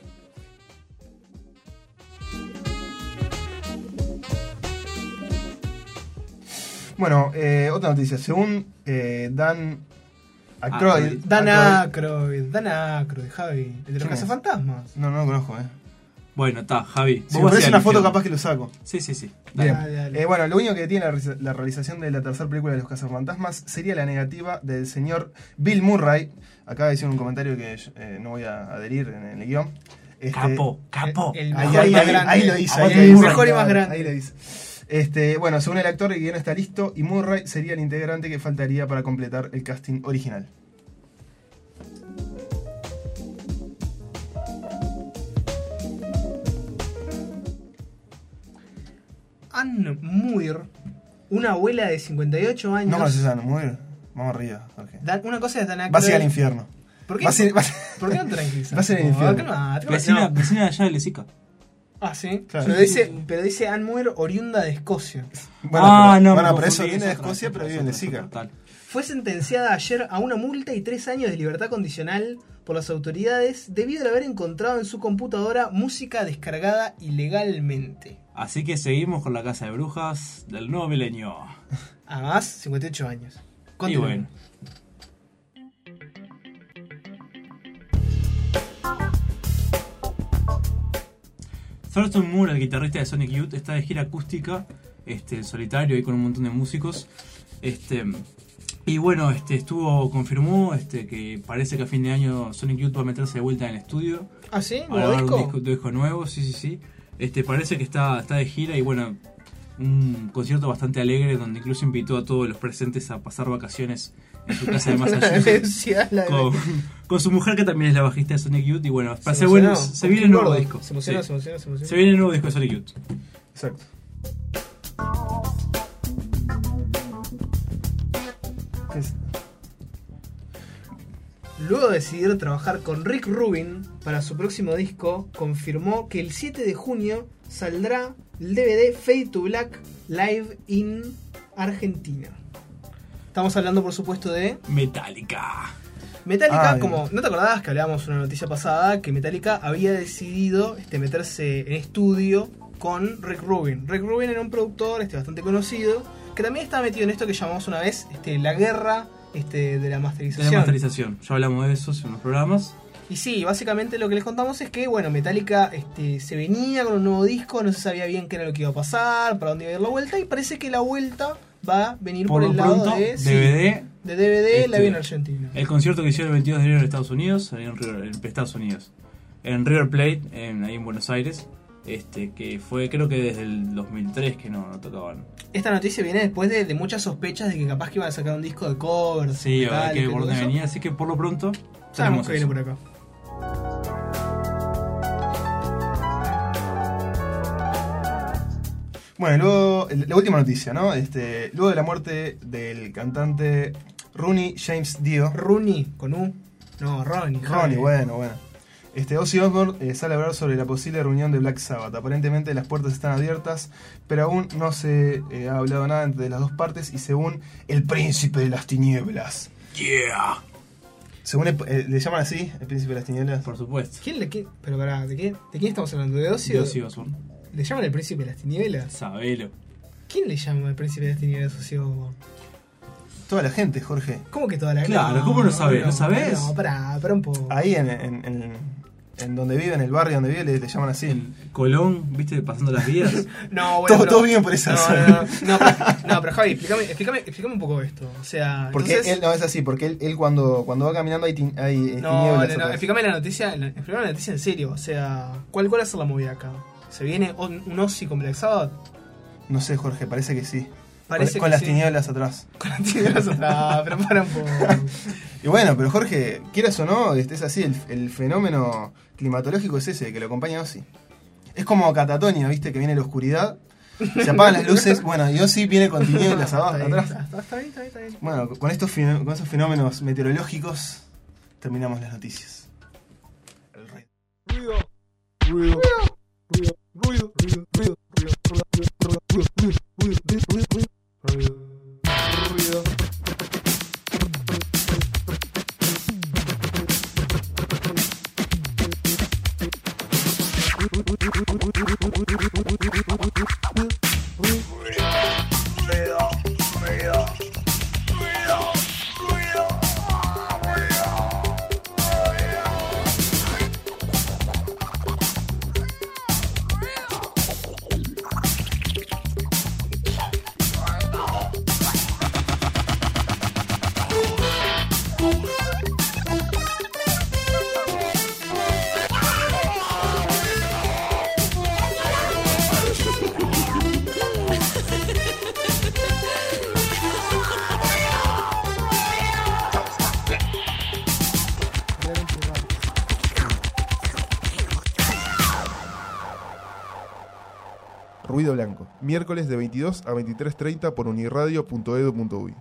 Bueno, eh, otra noticia. Según eh, Dan Aykroyd. Ah, Dan Aykroyd- Aykroyd, Dan Aykroyd, Javi. El de los ¿Quién es? cazafantasmas. No, no lo conozco, eh. Bueno, está, Javi. Si vos me vas parece al una foto, infierno. capaz que lo saco. Sí, sí, sí. Bien. Dale, dale. Eh, bueno, lo único que tiene la, realiza- la realización de la tercera película de los cazafantasmas sería la negativa del señor Bill Murray. Acaba de decir un comentario que eh, no voy a adherir en el guión. Este, Capo, capo. El Ahí, mejor ahí, y más ahí, grande. ahí lo dice. Aguante ahí el lo dice. mejor y más grande. Ahí lo dice. Este, bueno, según el actor, el guión está listo y Murray sería el integrante que faltaría para completar el casting original. Anne Muir, una abuela de cincuenta y ocho años. No conoces a Anne Muir. Vamos arriba. Jorge. Dan- una cosa es Dan Aykroyd. Va a ser al infierno. ¿Por qué, Va a ser- va a ser- ¿Por qué no tranquilizas? Va a ser el No, infierno. ¿qué no? ¿Qué no? Vecina, No. vecina de allá de Lesica. Ah, sí. Claro. Pero, dice, pero dice Anne Muir, oriunda de Escocia. Bueno, ah, pero, no, bueno, me pero eso confundí, viene de es otra, Escocia, es pero otra, vive en es otra, Lezica. total. Fue sentenciada ayer a una multa y tres años de libertad condicional por las autoridades debido al haber encontrado en su computadora música descargada ilegalmente. Así que seguimos con la casa de brujas del nuevo milenio. Además, cincuenta y ocho años. Y Continúa. bueno. Thurston Moore, el guitarrista de Sonic Youth, está de gira acústica, este, en solitario, ahí con un montón de músicos. Este, y bueno, este, estuvo, confirmó este, que parece que a fin de año Sonic Youth va a meterse de vuelta en el estudio. ¿Ah, sí? Para ¿Nuevo grabar disco? un disco, un disco nuevo, sí, sí, sí. Este, parece que está, está de gira y bueno, un concierto bastante alegre donde incluso invitó a todos los presentes a pasar vacaciones en su casa de Massachusetts. con, con su mujer que también es la bajista de Sonic Youth y bueno, Se parece bueno, emocionó. se viene el nuevo Gordo. disco. Se emocionó, Sí. se emocionó, se emocionó. Se viene el nuevo disco de Sonic Youth. Exacto. ¿Qué es? Luego de decidir trabajar con Rick Rubin para su próximo disco, confirmó que el siete de junio saldrá el D V D Fade to Black Live in Argentina. Estamos hablando, por supuesto, de Metallica. Metallica. Ay. Como no te acordabas que hablábamos una noticia pasada, que Metallica había decidido este, meterse en estudio con Rick Rubin. Rick Rubin era un productor este, bastante conocido, que también estaba metido en esto que llamamos una vez este, la guerra este, de la De masterización. la masterización. Ya hablamos de eso en unos programas. Y sí, básicamente lo que les contamos es que, bueno, Metallica este, se venía con un nuevo disco, no se sabía bien qué era lo que iba a pasar, para dónde iba a ir la vuelta, y parece que la vuelta va a venir por, Por lo el lado pronto, de, sí, D V D. de D V D, Este, la vi en Argentina. El concierto que hicieron el veintidós de enero en Estados Unidos, ahí en, River, en Estados Unidos, en River Plate, en, ahí en Buenos Aires, este que fue creo que desde el dos mil tres que no, no tocaban. Esta noticia viene después de, de muchas sospechas de que capaz que iban a sacar un disco de covers. Sí, a ver Metallica qué y por todo dónde eso. venía, así que por lo pronto Sabemos tenemos que viene eso. por acá. Bueno, luego, la última noticia, ¿no? Este, luego de la muerte del cantante Ronnie James Dio. Rooney, con U. No, Ronnie. Ronnie, bueno, bueno. Este, Ozzy Osbourne eh, sale a hablar sobre la posible reunión de Black Sabbath. Aparentemente las puertas están abiertas, pero aún no se eh, ha hablado nada entre las dos partes y según el príncipe de las tinieblas. Yeah. Según el- eh, le llaman así, el príncipe de las tinieblas. Por supuesto. ¿Quién le qué? Pero pará, ¿de, qué, ¿de quién estamos hablando? ¿De Ozzy? Dios y Osbourne. ¿Le llaman el príncipe de las tinieblas? Sabelo. ¿Quién le llama el príncipe de las tinieblas a Ozzy Osbourne? Toda la gente, Jorge. ¿Cómo que toda la Claro, ¿cómo no sabés? ¿No sabés? No, pará, pará un poco. Ahí en, en, en, en donde vive, en el barrio donde vive, le, le llaman así. En Colón, viste, pasando las vías. No, bueno, Todo, pero- todo bien por esa no, zona. no, no, no, pero, no, pero Javi, explícame, explícame, explícame un poco esto. O sea, Porque entonces, él no es así, porque él, él cuando, cuando va caminando hay, tin- hay eh, no, tinieblas no, no, atrás. explícame la noticia, la- explícame la noticia en serio. O sea, ¿cuál, cuál es la movida acá? ¿Se viene un, un Ozzy con Black Sabbath? No sé, Jorge, parece que sí. Parece con con que las sí. tinieblas atrás. Con las tinieblas atrás, pero para un poco. Y bueno, pero Jorge, quieras o no, este, es así, el, el fenómeno climatológico es ese, que lo acompaña a Ozzy. Es como Catatonia, ¿viste? Que viene la oscuridad, se apagan las luces, bueno, y Ozzy viene con tinieblas abajo, Está bien, atrás. está, está bien, está bien, está bien. Bueno, con, estos, fenó- con esos fenómenos meteorológicos terminamos las noticias. El rey. Ruido Blanco, miércoles de veintidós a veintitrés treinta por uniradio punto edu punto uy.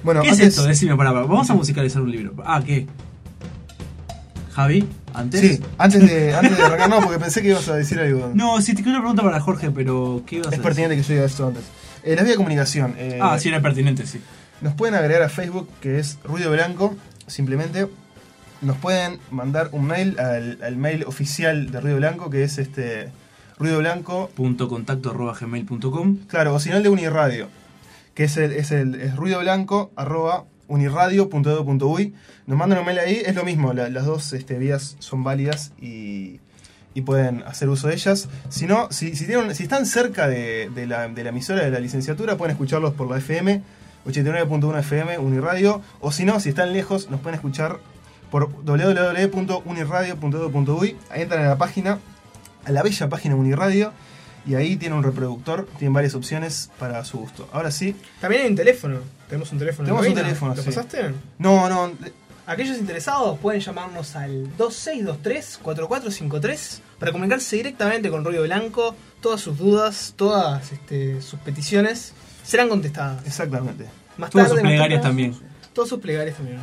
Bueno, ¿Qué antes, es esto? Decime, pará, pará. Vamos a musicalizar un libro. Ah, ¿qué? ¿Javi? ¿Antes? Sí, antes de, antes de arrancar, no, porque pensé que ibas a decir algo. No, sí, te quiero una pregunta para Jorge, pero ¿qué ibas a Es decir? pertinente que yo diga esto antes. Eh, las vías de comunicación. Eh, Ah, sí, era pertinente, sí. Nos pueden agregar a Facebook, que es Ruido Blanco, simplemente. Nos pueden mandar un mail al, al mail oficial de Ruido Blanco, que es este Ruido Blanco, Punto contacto arroba gmail punto com. claro, o si no el de Uniradio, que es el, es el es Ruido Blanco arroba uniradio punto edu punto uy. Nos mandan un mail ahí, es lo mismo, la- las dos este, vías son válidas y, y pueden hacer uso de ellas. Si no, si, si, tienen, si están cerca de, de, la, de la emisora de la licenciatura, pueden escucharlos por la F M, ochenta y nueve punto uno F M, Uniradio, o si no, si están lejos, nos pueden escuchar por doble u doble u doble u punto uniradio punto edu punto uy. Ahí entran a la página, a la bella página Uniradio, y ahí tiene un reproductor, tienen varias opciones para su gusto. Ahora sí, También hay un teléfono. Tenemos un teléfono. en Tenemos un cabina. teléfono, ¿Lo sí. pasaste? no, no, Aquellos interesados pueden llamarnos al dos seis dos tres, cuatro cuatro cinco tres para comunicarse directamente con Ruido Blanco. Todas sus dudas, todas este, sus peticiones serán contestadas. exactamente. Más Todas tarde, sus más plegarias tarde, también. Todos sus plegarias también.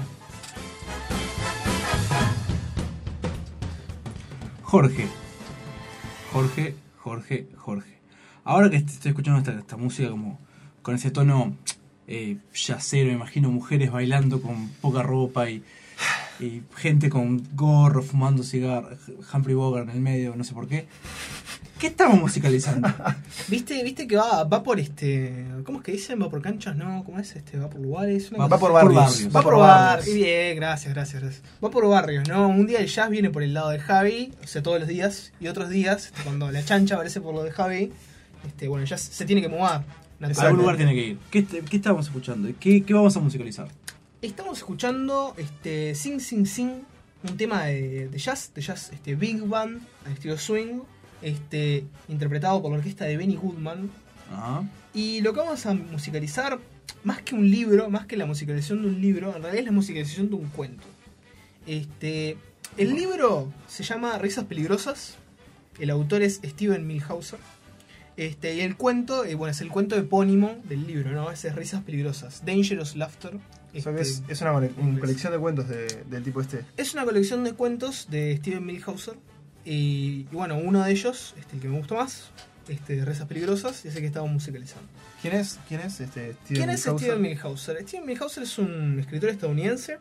Jorge. Jorge, Jorge, Jorge. Ahora que estoy escuchando esta, esta música como con ese tono eh, yacero, me imagino mujeres bailando con poca ropa y, y gente con gorro, fumando cigarro, Humphrey Bogart en el medio, no sé por qué. ¿Qué estamos musicalizando? ¿Viste, viste que va, va por este. ¿Cómo es que dicen? ¿Va por canchas? No, ¿cómo es este? ¿Va por lugares? Una Va, cosa va por así. barrios. barrios. Va por barrios. barrios. Bien, gracias, gracias, gracias. Va por barrios, ¿no? Un día el jazz viene por el lado de Javi, o sea, todos los días, y otros días, este, cuando la chancha aparece por lo de Javi, este, bueno, el jazz se tiene que mover. A naturalmente. algún lugar tiene que ir. ¿Qué, est- qué estábamos escuchando? ¿Qué, ¿Qué vamos a musicalizar? Estamos escuchando este, Sing Sing Sing, un tema de, de jazz, de jazz este, Big Band, al estilo swing, este, interpretado por la orquesta de Benny Goodman. Ajá. Y lo que vamos a musicalizar, más que un libro, más que la musicalización de un libro, en realidad es la musicalización de un cuento. Este, el libro se llama Risas Peligrosas, el autor es Steven Milhauser. Este, y el cuento, eh, bueno, es el cuento epónimo del libro, ¿no? Ese es Risas Peligrosas, Dangerous Laughter. O sea que es, Este, es una, cole- una inglés. colección de cuentos de- del tipo este. Es una colección de cuentos de Steven Milhauser. Y, y bueno, uno de ellos, este, el que me gustó más, este, Risas Peligrosas, y es el que estamos musicalizando. ¿Quién es? ¿Quién es? Este, Steven ¿Quién es Milhauser? Steven Milhauser? Steven Milhauser es un escritor estadounidense,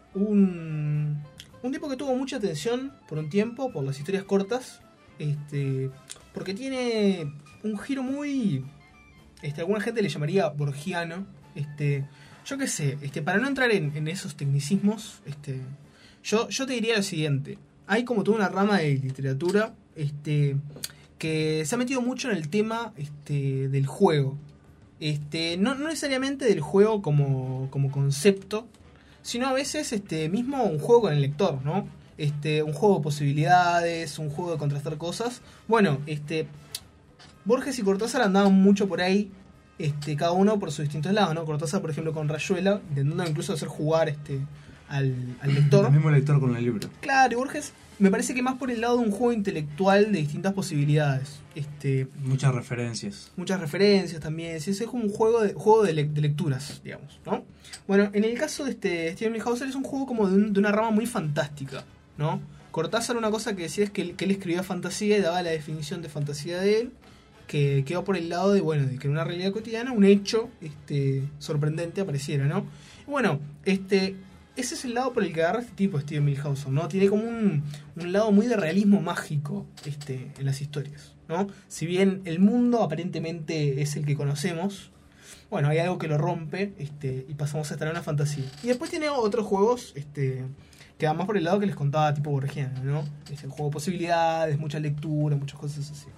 un, un tipo que tuvo mucha atención por un tiempo por las historias cortas, este, porque tiene un giro muy, este, alguna gente le llamaría borgiano, este, yo qué sé, este, para no entrar en, en esos tecnicismos, este, yo, yo te diría lo siguiente, hay como toda una rama de literatura, este, que se ha metido mucho en el tema, este, del juego. Este, no, no necesariamente del juego como, como concepto, sino a veces este, mismo un juego con el lector, ¿no? Este, un juego de posibilidades, un juego de contrastar cosas. Bueno, este, Borges y Cortázar andaban mucho por ahí, este, cada uno por sus distintos lados, ¿no? Cortázar, por ejemplo, con Rayuela, intentando incluso hacer jugar este, al, al lector. El mismo lector con el libro. Claro, y Borges me parece que más por el lado de un juego intelectual de distintas posibilidades. Este, Muchas referencias. muchas referencias también, sí, es como un juego de, juego de, le- de lecturas, digamos, ¿no? Bueno, en el caso de este Steven Milhauser es un juego como de, un- de una rama muy fantástica, ¿no? Cortázar una cosa que decía es que él, que él escribía fantasía y daba la definición de fantasía de él, que quedó por el lado de, bueno, de que en una realidad cotidiana un hecho este, sorprendente apareciera, ¿no? Y bueno, este... ese es el lado por el que agarra este tipo, Steven Milhauser, ¿no? Tiene como un, un lado muy de realismo mágico este, en las historias, ¿no? Si bien el mundo aparentemente es el que conocemos, bueno, hay algo que lo rompe este, y pasamos a estar en una fantasía. Y después tiene otros juegos este, que van más por el lado que les contaba tipo borgiano, ¿no? Es el juego de posibilidades, mucha lectura, muchas cosas así.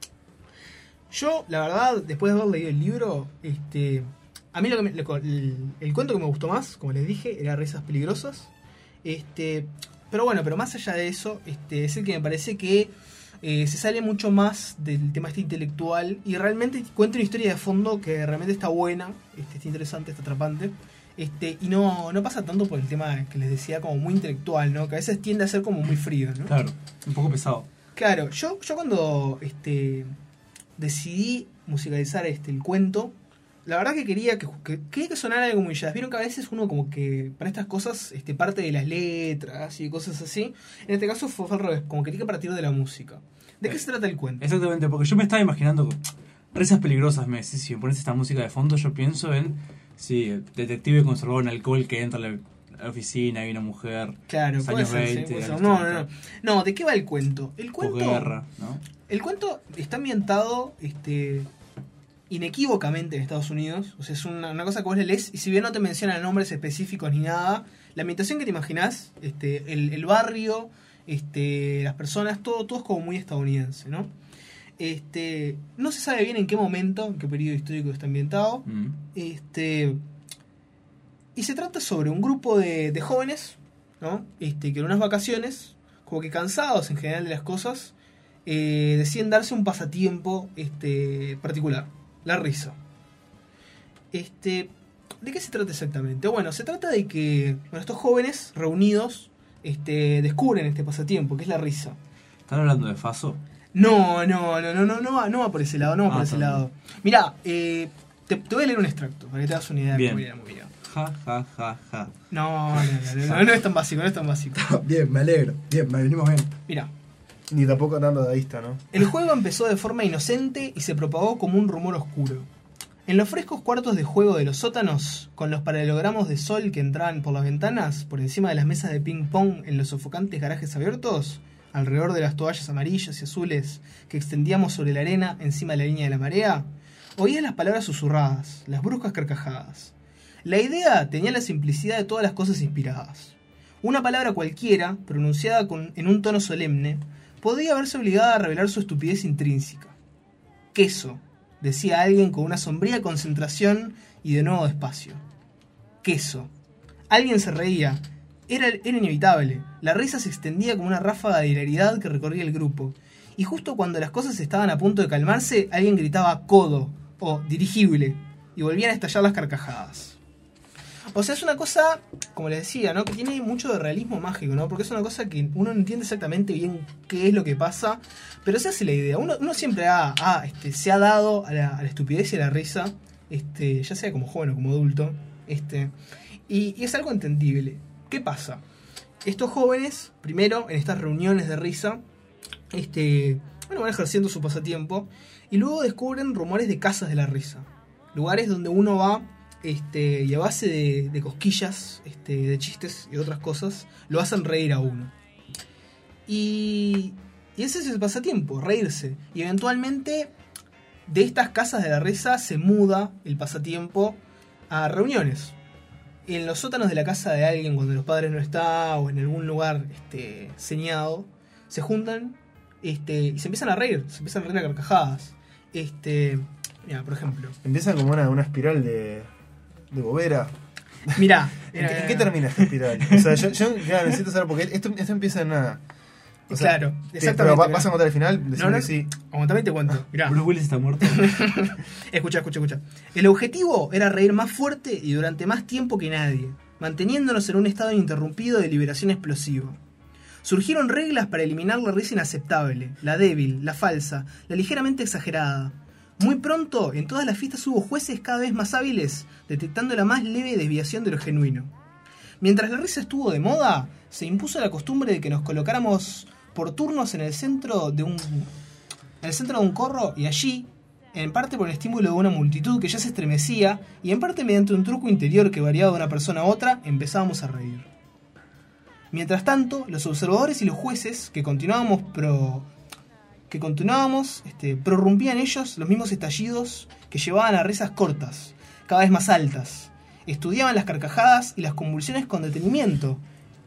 Yo, la verdad, después de haber leído el libro, este... a mí lo que me- lo- el, el cuento que me gustó más, como les dije, era Risas Peligrosas. Este, pero bueno, pero más allá de eso, este, es el que me parece que eh, se sale mucho más del tema este intelectual y realmente cuenta una historia de fondo que realmente está buena, este, está interesante, está atrapante. Este, y no, no pasa tanto por el tema que les decía como muy intelectual, ¿no? Que a veces tiende a ser como muy frío, ¿no? Claro, un poco pesado. Claro, yo, yo cuando este, decidí musicalizar este, el cuento, la verdad que quería que, que, quería que sonara algo muy jazz. Vieron que a veces uno como que para estas cosas este, parte de las letras y cosas así. En este caso fue, fue al revés, como que quería partir de la música. ¿De qué Eh, se trata el cuento? Exactamente, porque yo me estaba imaginando risas peligrosas, me decís, si me pones esta música de fondo, yo pienso en, sí, el detective conservador en alcohol que entra a la, a la oficina, hay una mujer, Claro, los puede años ser, sí, veinte, puede ser. años No, no, treinta, no. No, ¿de qué va el cuento? El cuento, posguerra, ¿no? el cuento está ambientado este, inequívocamente en Estados Unidos. O sea, es una, una cosa que vos le lees y si bien no te mencionan nombres específicos ni nada, la ambientación que te imaginás, este, el, el barrio, este, las personas, todo, todo es como muy estadounidense, ¿no? Este, no se sabe bien en qué momento, en qué periodo histórico está ambientado. Mm. Este, y se trata sobre un grupo de, de jóvenes, ¿no? Este, que en unas vacaciones, como que cansados en general de las cosas, eh, deciden darse un pasatiempo este, particular, la risa. Este, ¿de qué se trata exactamente? Bueno, se trata de que bueno, estos jóvenes reunidos este, descubren este pasatiempo, que es la risa. ¿Están hablando de Faso? No, no, no, no, no, no va, no va por ese lado, no va Ah, por ese está bien. lado. Mirá, eh, te, te voy a leer un extracto para que te hagas una idea de Bien. cómo era la movida. Ja, ja, ja, ja. No, no, no, no, no, no es tan básico, no es tan básico. Bien, me alegro. Bien, me venimos bien. Mirá, Ni tampoco tan dadaísta, ¿no? el juego empezó de forma inocente y se propagó como un rumor oscuro. En los frescos cuartos de juego de los sótanos, con los paralelogramos de sol que entraban por las ventanas, por encima de las mesas de ping-pong en los sofocantes garajes abiertos, alrededor de las toallas amarillas y azules que extendíamos sobre la arena encima de la línea de la marea, oías las palabras susurradas, las bruscas carcajadas. La idea tenía la simplicidad de todas las cosas inspiradas. Una palabra cualquiera, pronunciada con, en un tono solemne, podía verse obligada a revelar su estupidez intrínseca. Queso, decía alguien con una sombría concentración y de nuevo despacio. Queso. Alguien se reía. Era, era inevitable. La risa se extendía como una ráfaga de hilaridad que recorría el grupo. Y justo cuando las cosas estaban a punto de calmarse, alguien gritaba codo o dirigible y volvían a estallar las carcajadas. O sea, es una cosa, como les decía, ¿no? Que tiene mucho de realismo mágico, ¿no? Porque es una cosa que uno no entiende exactamente bien qué es lo que pasa, pero se hace la idea. Uno, uno siempre ha, ha, este, se ha dado a la, a la estupidez y a la risa, este, ya sea como joven o como adulto, este, y, y es algo entendible. ¿Qué pasa? Estos jóvenes, primero, en estas reuniones de risa, este, bueno, van ejerciendo su pasatiempo, y luego descubren rumores de casas de la risa. Lugares donde uno va este, y a base de, de cosquillas, este, de chistes y otras cosas, lo hacen reír a uno. Y, y ese es el pasatiempo, reírse. Y eventualmente de estas casas de la risa se muda el pasatiempo a reuniones. En los sótanos de la casa de alguien cuando los padres no están o en algún lugar este, señado, se juntan este, y se empiezan a reír, se empiezan a reír a carcajadas. Este, mira, por ejemplo. Empiezan como una, una espiral de, de bobera. Mirá, ¿En, qué, ¿En qué termina esta espiral? O sea, yo, yo claro, necesito saber porque esto, esto empieza en nada. O sea, claro, ¿qué? exactamente. Pero ¿vas a contar el final? Decime No, no, que sí. Aguantame y te cuento. Mirá. Bruce Willis está muerto. Escucha, escucha, escucha. El objetivo era reír más fuerte y durante más tiempo que nadie, manteniéndonos en un estado ininterrumpido de liberación explosiva. Surgieron reglas para eliminar la risa inaceptable, la débil, la falsa, la ligeramente exagerada. Muy pronto, en todas las fiestas hubo jueces cada vez más hábiles, detectando la más leve desviación de lo genuino. Mientras la risa estuvo de moda, se impuso la costumbre de que nos colocáramos por turnos en el centro de un, en el centro de un corro y allí, en parte por el estímulo de una multitud que ya se estremecía y en parte mediante un truco interior que variaba de una persona a otra, empezábamos a reír. Mientras tanto, los observadores y los jueces que continuábamos pro que continuábamos este, prorrumpían ellos los mismos estallidos que llevaban a risas cortas, cada vez más altas. Estudiaban las carcajadas y las convulsiones con detenimiento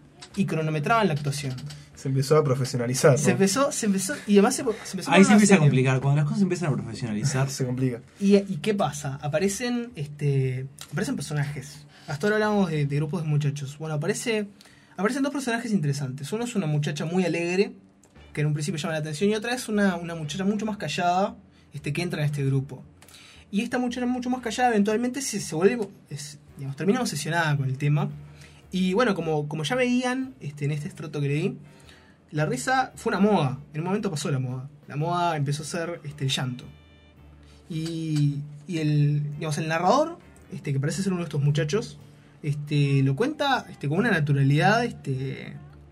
y cronometraban la actuación. Se empezó a profesionalizar, ¿no? Se empezó, se empezó, y además se, se empezó Ahí a se una empieza a serie. complicar. Cuando las cosas empiezan a profesionalizar, Se complica. ¿Y, ¿Y qué pasa? Aparecen este aparecen personajes. Hasta ahora hablamos de, de grupos de muchachos. Bueno, aparece aparecen dos personajes interesantes. Uno es una muchacha muy alegre, que en un principio llama la atención, y otra es una, una muchacha mucho más callada, este, que entra en este grupo. Y esta muchacha mucho más callada eventualmente se, se vuelve, es, digamos, termina obsesionada con el tema. Y bueno, como, como ya veían este, en este extracto que leí, la risa fue una moda. En un momento pasó la moda. La moda empezó a ser este, el llanto. Y, y el, digamos, el narrador, este, que parece ser uno de estos muchachos, este, lo cuenta este, con una naturalidad, este,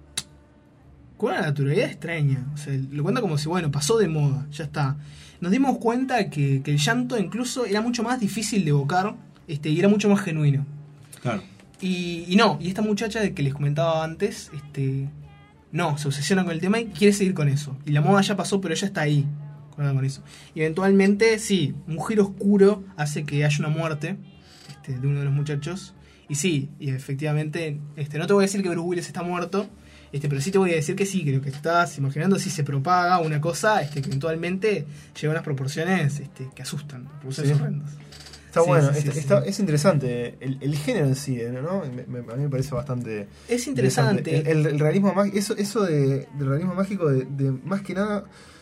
con una naturalidad extraña. O sea, lo cuenta como si, bueno, pasó de moda, ya está. Nos dimos cuenta que, que el llanto incluso era mucho más difícil de evocar, este, y era mucho más genuino. Claro. Y, y no, y esta muchacha de que les comentaba antes, este, no, se obsesiona con el tema y quiere seguir con eso. Y la moda ya pasó, pero ella está ahí con eso. Y eventualmente, sí, un giro oscuro hace que haya una muerte, este, de uno de los muchachos. Y sí, y efectivamente, este, no te voy a decir que Bruce Willis está muerto, este, pero sí te voy a decir que sí, que lo que estás imaginando sí se propaga una cosa, este, que eventualmente llega a unas proporciones, este, que asustan, proporciones Sí. horrendas. Está Sí, bueno, sí, sí, está- sí. está- es interesante el, el género en sí, ¿no? Me- me- a mí me parece bastante Es interesante. El, el- el realismo mágico, eso, eso de, del realismo mágico, de, de más que nada,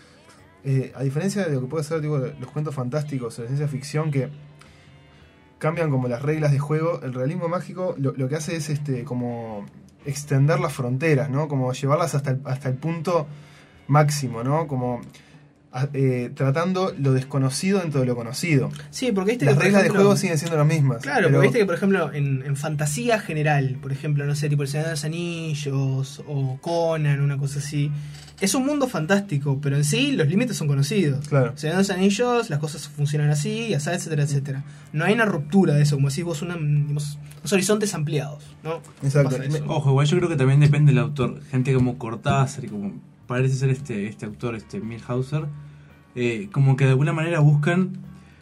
eh, a diferencia de lo que puede ser digo, los cuentos fantásticos o la ciencia ficción que cambian como las reglas de juego, el realismo mágico lo, lo que hace es este como extender las fronteras, ¿no? Como llevarlas hasta el, hasta el punto máximo, ¿no? Como a- eh, tratando lo desconocido dentro de lo conocido. Sí, porque viste Las que, por reglas de ejemplo, juego siguen siendo las mismas. Claro, pero- porque viste que, por ejemplo, en, en fantasía general, por ejemplo, no sé, tipo El Señor de los Anillos o Conan, una cosa así, es un mundo fantástico, pero en sí los límites son conocidos. Claro. El Señor de los Anillos, las cosas funcionan así, así, etcétera, etcétera. No hay una ruptura de eso, como decís vos, una, digamos, unos horizontes ampliados, ¿no? Exacto. No pasa eso. Ojo, igual yo creo que también depende del autor. Gente como Cortázar y como parece ser este, este autor, este Milhauser, eh, como que de alguna manera buscan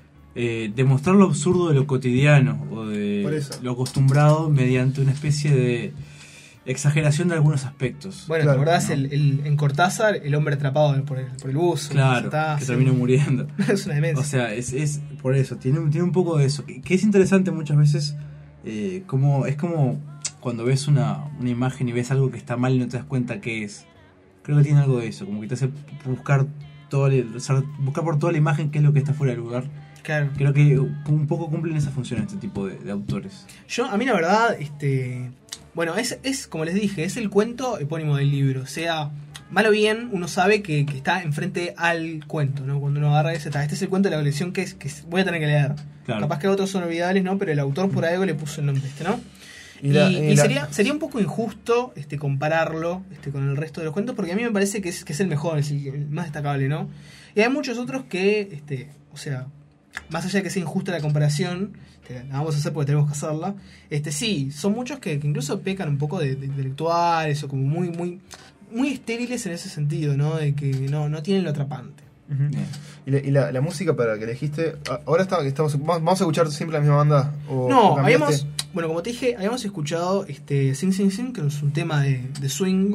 eh, demostrar lo absurdo de lo cotidiano o Por de eso. lo acostumbrado mediante una especie de exageración de algunos aspectos. Bueno, Claro, ¿te acordás ¿no? el, el- en Cortázar el hombre atrapado por el, por el buzo? Claro, Está, que sí. terminó muriendo. Es una demencia. O sea, es, es por eso, tiene, un- tiene un poco de eso. Que, que es interesante muchas veces, eh, como es como cuando ves una, una imagen y ves algo que está mal y no te das cuenta qué es. Creo que tiene algo de eso, como que te hace buscar, todo el- o sea, buscar por toda la imagen qué es lo que está fuera de lugar. Claro. Creo que un poco cumplen esa función este tipo de, de autores. Yo, a mí la verdad, este... Bueno, es, es, como les dije, es el cuento epónimo del libro. O sea, mal o bien, uno sabe que, que está enfrente al cuento, ¿no? Cuando uno agarra ese, está, este es el cuento de la colección que, es- que voy a tener que leer. Claro. Capaz que otros son olvidables, ¿no? Pero el autor por algo le puso el nombre este, ¿no? Y Y, la- y y la- sería, sería un poco injusto este, compararlo este, con el resto de los cuentos, porque a mí me parece que es, que es el mejor, es el, el más destacable, ¿no? Y hay muchos otros que, este, o sea, más allá de que sea injusta la comparación, este, la vamos a hacer porque tenemos que hacerla, este, sí, son muchos que, que incluso pecan un poco de, de intelectuales o como muy, muy, muy estériles en ese sentido, ¿no? De que no, no tienen lo atrapante. Ujú. Bien. ¿Y, la, y la- la música para que elegiste? a- Ahora está, estamos, vamos a escuchar siempre la misma banda. O, No, o cambiaste? habíamos, bueno, como te dije, habíamos escuchado este Sing Sing Sing, que es un tema de, de swing,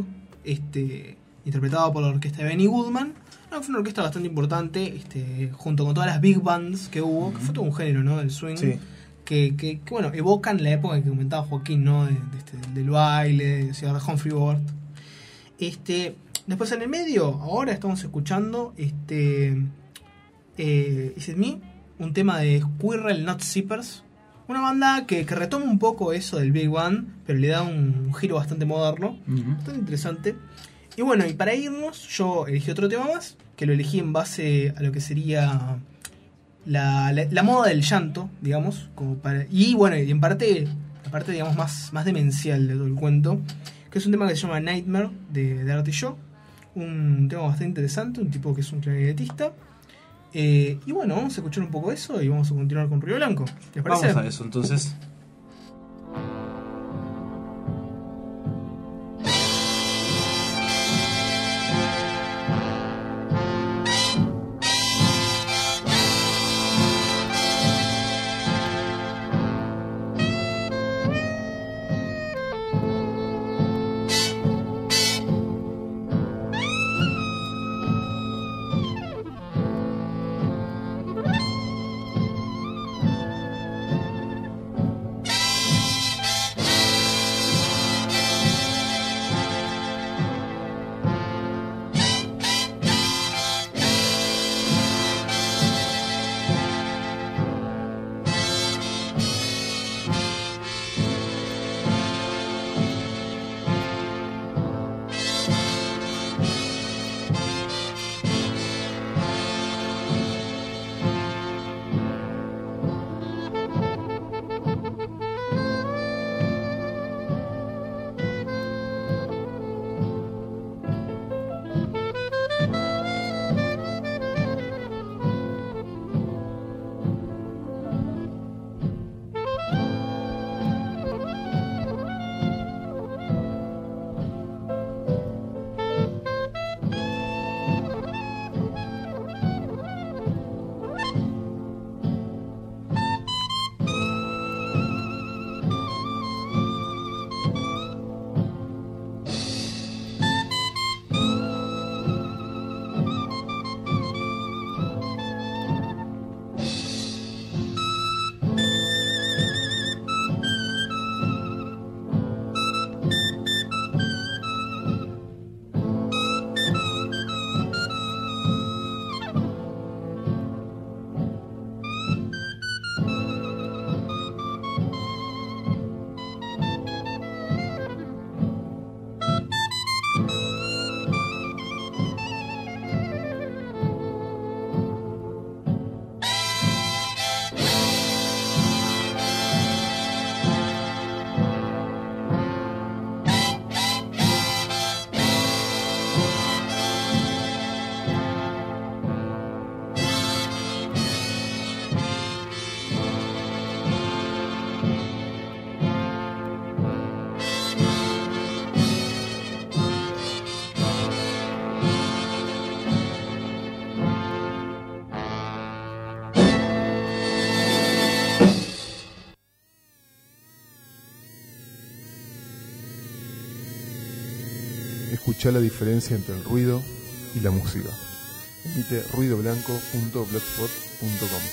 este, interpretado por la orquesta de Benny Goodman. No, fue una orquesta bastante importante, este, junto con todas las big bands que hubo, que fue todo un género, ¿no? Del swing. Sí. Que, que, que, bueno, evocan la época que comentaba Joaquín, ¿no? De, de este, del baile, de Ciudad Humphrey Bogart. Este, después en el medio, ahora estamos escuchando este eh, Is It Me, un tema de Squirrel Not Zippers, una banda que, que retoma un poco eso del Big Band, pero le da un giro bastante moderno, Ujú. bastante interesante. Y bueno, y para irnos, yo elegí otro tema más, que lo elegí en base a lo que sería la, la, la moda del llanto, digamos, como para, y bueno, y en parte, la parte digamos más, más demencial de todo el cuento, que es un tema que se llama Nightmare de, de Artie Shaw, un tema bastante interesante, un tipo que es un clarinetista. Eh, y bueno, vamos a escuchar un poco eso y vamos a continuar con Río Blanco. ¿Les parece? Vamos a eso, entonces. Thank escuchá la diferencia entre el ruido y la música. Emite ruido blanco punto blogspot punto com.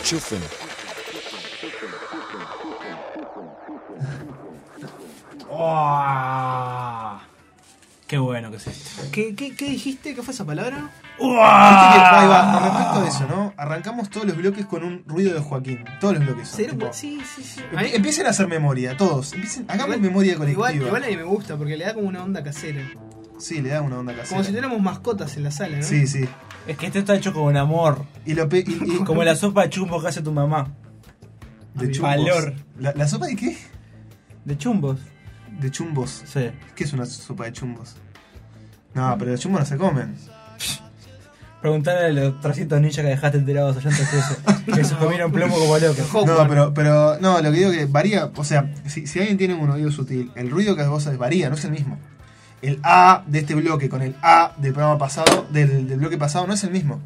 enchufen. Oh, qué bueno que es esto. ¿Qué, qué, qué dijiste? ¿Qué fue esa palabra? Viste que, ahí va, con respecto a eso, ¿no? Arrancamos todos los bloques con un ruido de Joaquín. Todos los bloques son. ¿Sí? tipo, Sí, sí, sí. empie- Empiecen a hacer memoria, todos. Empiecen, hagamos Igual- memoria colectiva. Igual, igual a mí me gusta porque le da como una onda casera. Sí, le da una onda casera. Como si tuviéramos mascotas en la sala, ¿no? Sí, sí. Es que esto está hecho con amor. Y lo pe- y- y- Como la sopa de chumbo que hace tu mamá. de chumbos. Valor. ¿La, ¿La sopa de qué? ¿De chumbos? De chumbos. Sí. ¿Qué es una sopa de chumbos? No, pero los chumbos no se comen. Preguntale a los trescientos ninjas que dejaste enterados allá antes de eso. Que se comieron plomo como locos. No, pero, pero, no, lo que digo que varía, o sea, si, si alguien tiene un oído sutil, el ruido que vos haces varía, no es el mismo. El A de este bloque con el A del programa pasado, del, del bloque pasado, no es el mismo.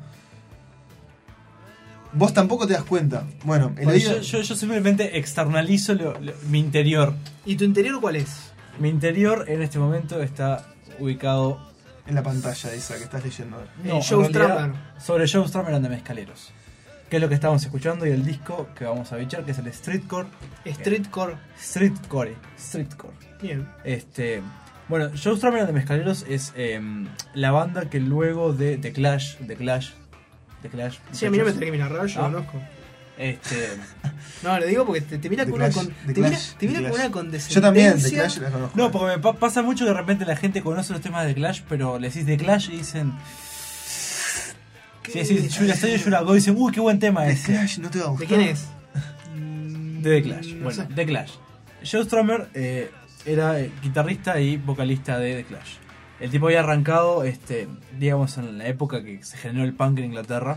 Vos tampoco te das cuenta. Bueno, el Porque oído... yo, yo, yo simplemente externalizo lo- lo- mi interior. ¿Y tu interior cuál es? Mi interior en este momento está ubicado En la pantalla esa que estás leyendo ahora. no, Eh, Joe en realidad, Strummer. sobre Joe Strummer and the Mescaleros. Que es lo que estamos escuchando y el disco que vamos a bichar, que es el Streetcore. Streetcore. Streetcore. Streetcore. Bien. Este, bueno, Joe Strummer and the Mescaleros es eh, la banda que luego de The Clash, The Clash, The Clash. Sí, a mí no me tenés que mirar raro, yo Ah. lo conozco. Este, No, lo digo porque te, te mira The con Clash, una con, The te mira, Clash, te mira The con Clash. una condescendencia. Yo también, de Clash la conozco. no, porque me pa- pasa mucho que de repente la gente conoce los temas de Clash, pero le decís The Clash y dicen. Si decís Yura Style, Yura Go, dicen, uy, qué buen tema The ese. Clash no te va a ¿De gustar. quién es? De The Clash. No Bueno, sé. The Clash. Joe Strummer eh, era eh, guitarrista y vocalista de The Clash. El tipo había arrancado, este, digamos, en la época que se generó el punk en Inglaterra,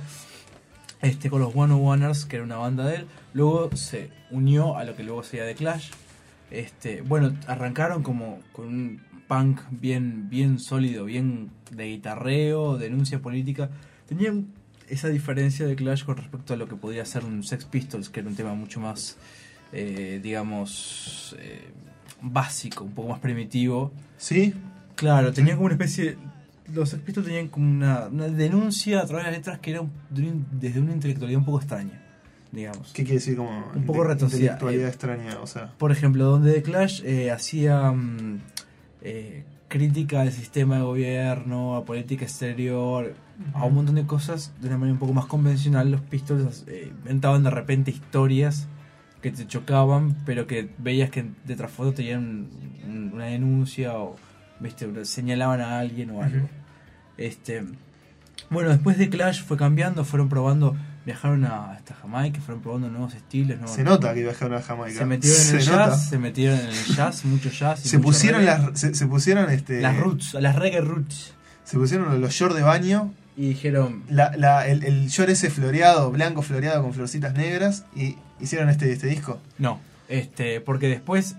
este, con los One oh Oneers, que era una banda de él. Luego se unió a lo que luego sería The Clash. Este, bueno, arrancaron como con un punk bien, bien sólido, bien de guitarreo, denuncia política. Tenían esa diferencia de Clash con respecto a lo que podía ser un Sex Pistols, que era un tema mucho más, eh, digamos, eh, básico, un poco más primitivo. ¿Sí? Claro, tenían como una especie... Los Sex Pistols tenían como una, una denuncia a través de las letras que era un- de un- desde una intelectualidad un poco extraña, digamos. ¿Qué quiere decir como Un poco inte- retorcida, intelectualidad eh. extraña? O sea, Por ejemplo, donde The Clash eh, hacía mm, eh, crítica al sistema de gobierno, a política exterior, a un montón de cosas de una manera un poco más convencional, los Pistols eh, inventaban de repente historias que te chocaban, pero que veías que de trasfondo tenían un- una denuncia o viste señalaban a alguien o algo. Este, bueno, después de Clash fue cambiando, fueron probando, viajaron a, hasta Jamaica, fueron probando nuevos estilos, nuevos se nota que viajaron a Jamaica. se metieron en el Se jazz, nota. se metieron en el jazz, mucho jazz. y Se mucho pusieron reggae. las, se, se pusieron este, las roots, las reggae roots. se pusieron los shorts de baño, Y dijeron, la, la, el, el short ese floreado, blanco floreado con florcitas negras y hicieron este, este disco. no, este, porque después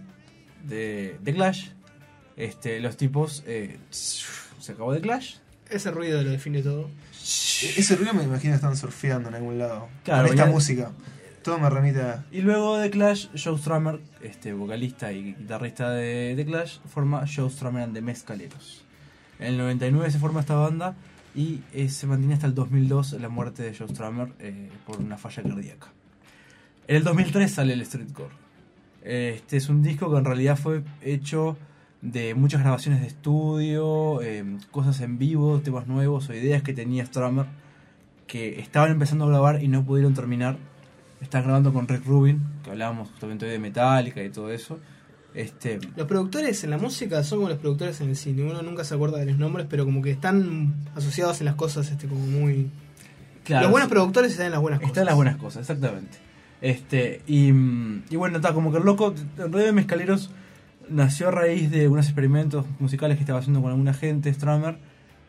de, de Clash, este, los tipos, eh, se acabó de Clash. Ese ruido lo define todo. E- Ese ruido me imagino que están surfeando en algún lado. Claro, con esta venía- música. Todo me remite a... Y luego de Clash, Joe Strummer, este, vocalista y guitarrista de, de Clash, forma Joe Strummer and the Mescaleros. En el noventa y nueve se forma esta banda y eh, se mantiene hasta el dos mil dos la muerte de Joe Strummer eh, por una falla cardíaca. En el dos mil tres sale el Streetcore. Este es un disco que en realidad fue hecho de muchas grabaciones de estudio, eh, cosas en vivo, temas nuevos o ideas que tenía Strummer que estaban empezando a grabar y no pudieron terminar. Están grabando con Rick Rubin, que hablábamos justamente hoy de Metallica y todo eso. Este, Los productores en la música son como los productores en el cine. Uno nunca se acuerda de los nombres, pero como que están asociados en las cosas este como muy... claro, los buenos sí, productores están en las buenas cosas. están las buenas cosas, exactamente. Este, y, mm, y bueno, está como que el loco, en realidad Mescaleros nació a raíz de unos experimentos musicales que estaba haciendo con alguna gente, Strummer,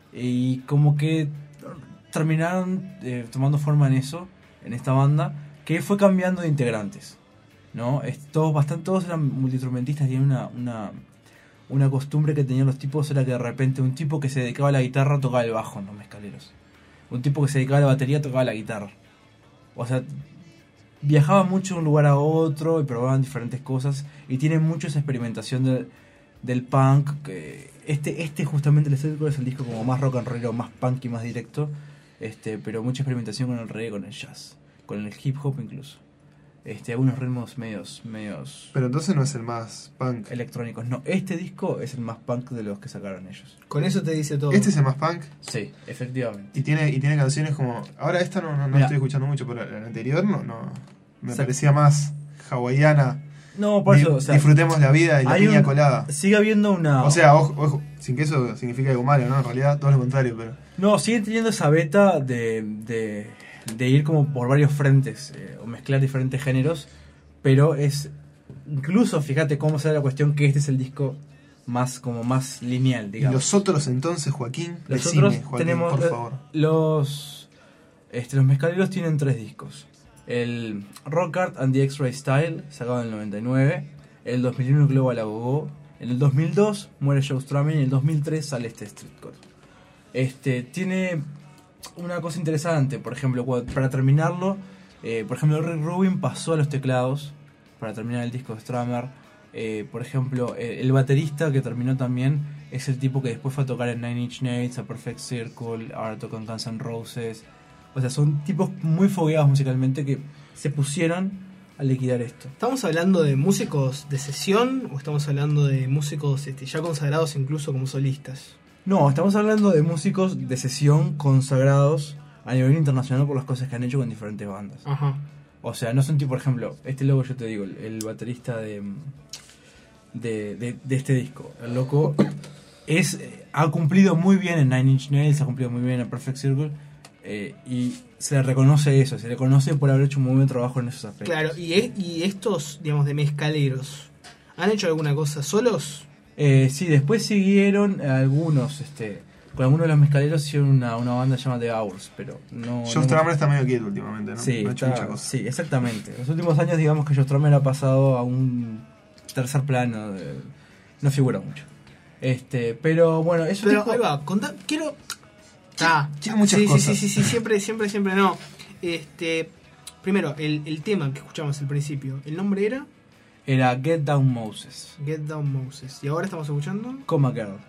y como que terminaron eh, tomando forma en eso, en esta banda, que fue cambiando de integrantes, ¿no? Es- todos, bastante, todos eran multiinstrumentistas y una, una, una costumbre que tenían los tipos era que de repente un tipo que se dedicaba a la guitarra tocaba el bajo en los Mescaleros. Un tipo que se dedicaba a la batería tocaba la guitarra. O sea, viajaban mucho de un lugar a otro y probaban diferentes cosas y tienen mucho esa experimentación del, del punk. Que este, este justamente el Streetcore es el disco como más rock and roll, más punk y más directo, este, pero mucha experimentación con el reggae, con el jazz. con el hip hop incluso. Este, algunos ritmos medios, medios Pero entonces no es el más punk. electrónicos. No, este disco es el más punk de los que sacaron ellos. Con eso te dice todo. Este es el más punk Sí, efectivamente. y tiene y tiene canciones como... Ahora esta no, no, no Mira. estoy escuchando mucho, pero la anterior no, no me Exacto. parecía más hawaiana. No, por Di- eso, o sea, disfrutemos la vida y la hay piña un- colada. sigue habiendo una... O sea, ojo, ojo, sin que eso signifique algo malo, ¿no? En realidad todo lo contrario, pero... No, siguen teniendo esa beta de, de, de ir como por varios frentes eh, o mezclar diferentes géneros, pero es incluso, fíjate cómo se da la cuestión que este es el disco más como más lineal, Y digamos. los otros entonces, Joaquín, Los decime, otros Joaquín, tenemos por eh, favor. los este, los mezcaleros tienen tres discos. El Rock Art and the X-Ray Style, sacado en el noventa y nueve, el dos mil uno Global a Go-Go, en el dos mil dos muere Joe Strummer y en el dos mil tres sale este Street Code. Este tiene una cosa interesante, por ejemplo, cuando- para terminarlo, eh, por ejemplo, Rick Rubin pasó a los teclados para terminar el disco de Strummer. Eh, por ejemplo, eh, el baterista que terminó también es el tipo que después fue a tocar en Nine Inch Nails, a Perfect Circle, ahora toca en Guns N' Roses. O sea, son tipos muy fogueados musicalmente que se pusieron a liquidar esto. ¿Estamos hablando de músicos de sesión o estamos hablando de músicos este, ya consagrados incluso como solistas? No, estamos hablando de músicos de sesión consagrados a nivel internacional por las cosas que han hecho con diferentes bandas. Ajá. O sea, no son tipo, por ejemplo, este loco, yo te digo, el, el baterista de, de, de, de este disco. El loco es eh, ha cumplido muy bien en Nine Inch Nails, ha cumplido muy bien en Perfect Circle, eh, y se le reconoce eso, se le conoce por haber hecho un muy buen trabajo en esos aspectos. Claro, y, e- y estos, digamos, de mezcaleros, ¿han hecho alguna cosa solos? Eh, sí, después siguieron algunos, este, con algunos de los mezcaleros hicieron una, una banda llamada The Hours, pero no... Joe no- Strummer está medio quieto últimamente, ¿no? Sí, no ha hecho está- mucha cosa. sí, exactamente. En los últimos años, digamos que Joe Strummer ha pasado a un tercer plano, de- no figura mucho. Este, pero bueno, eso Pero tipo- ahí va, contá, quiero... Ah, quiero muchas sí, cosas. Sí, sí, sí, sí, siempre, siempre, siempre no. Este, primero, el, el tema que escuchamos al principio, el nombre era era Get Down Moses, Get Down Moses. Y ahora estamos escuchando. Coma Girl.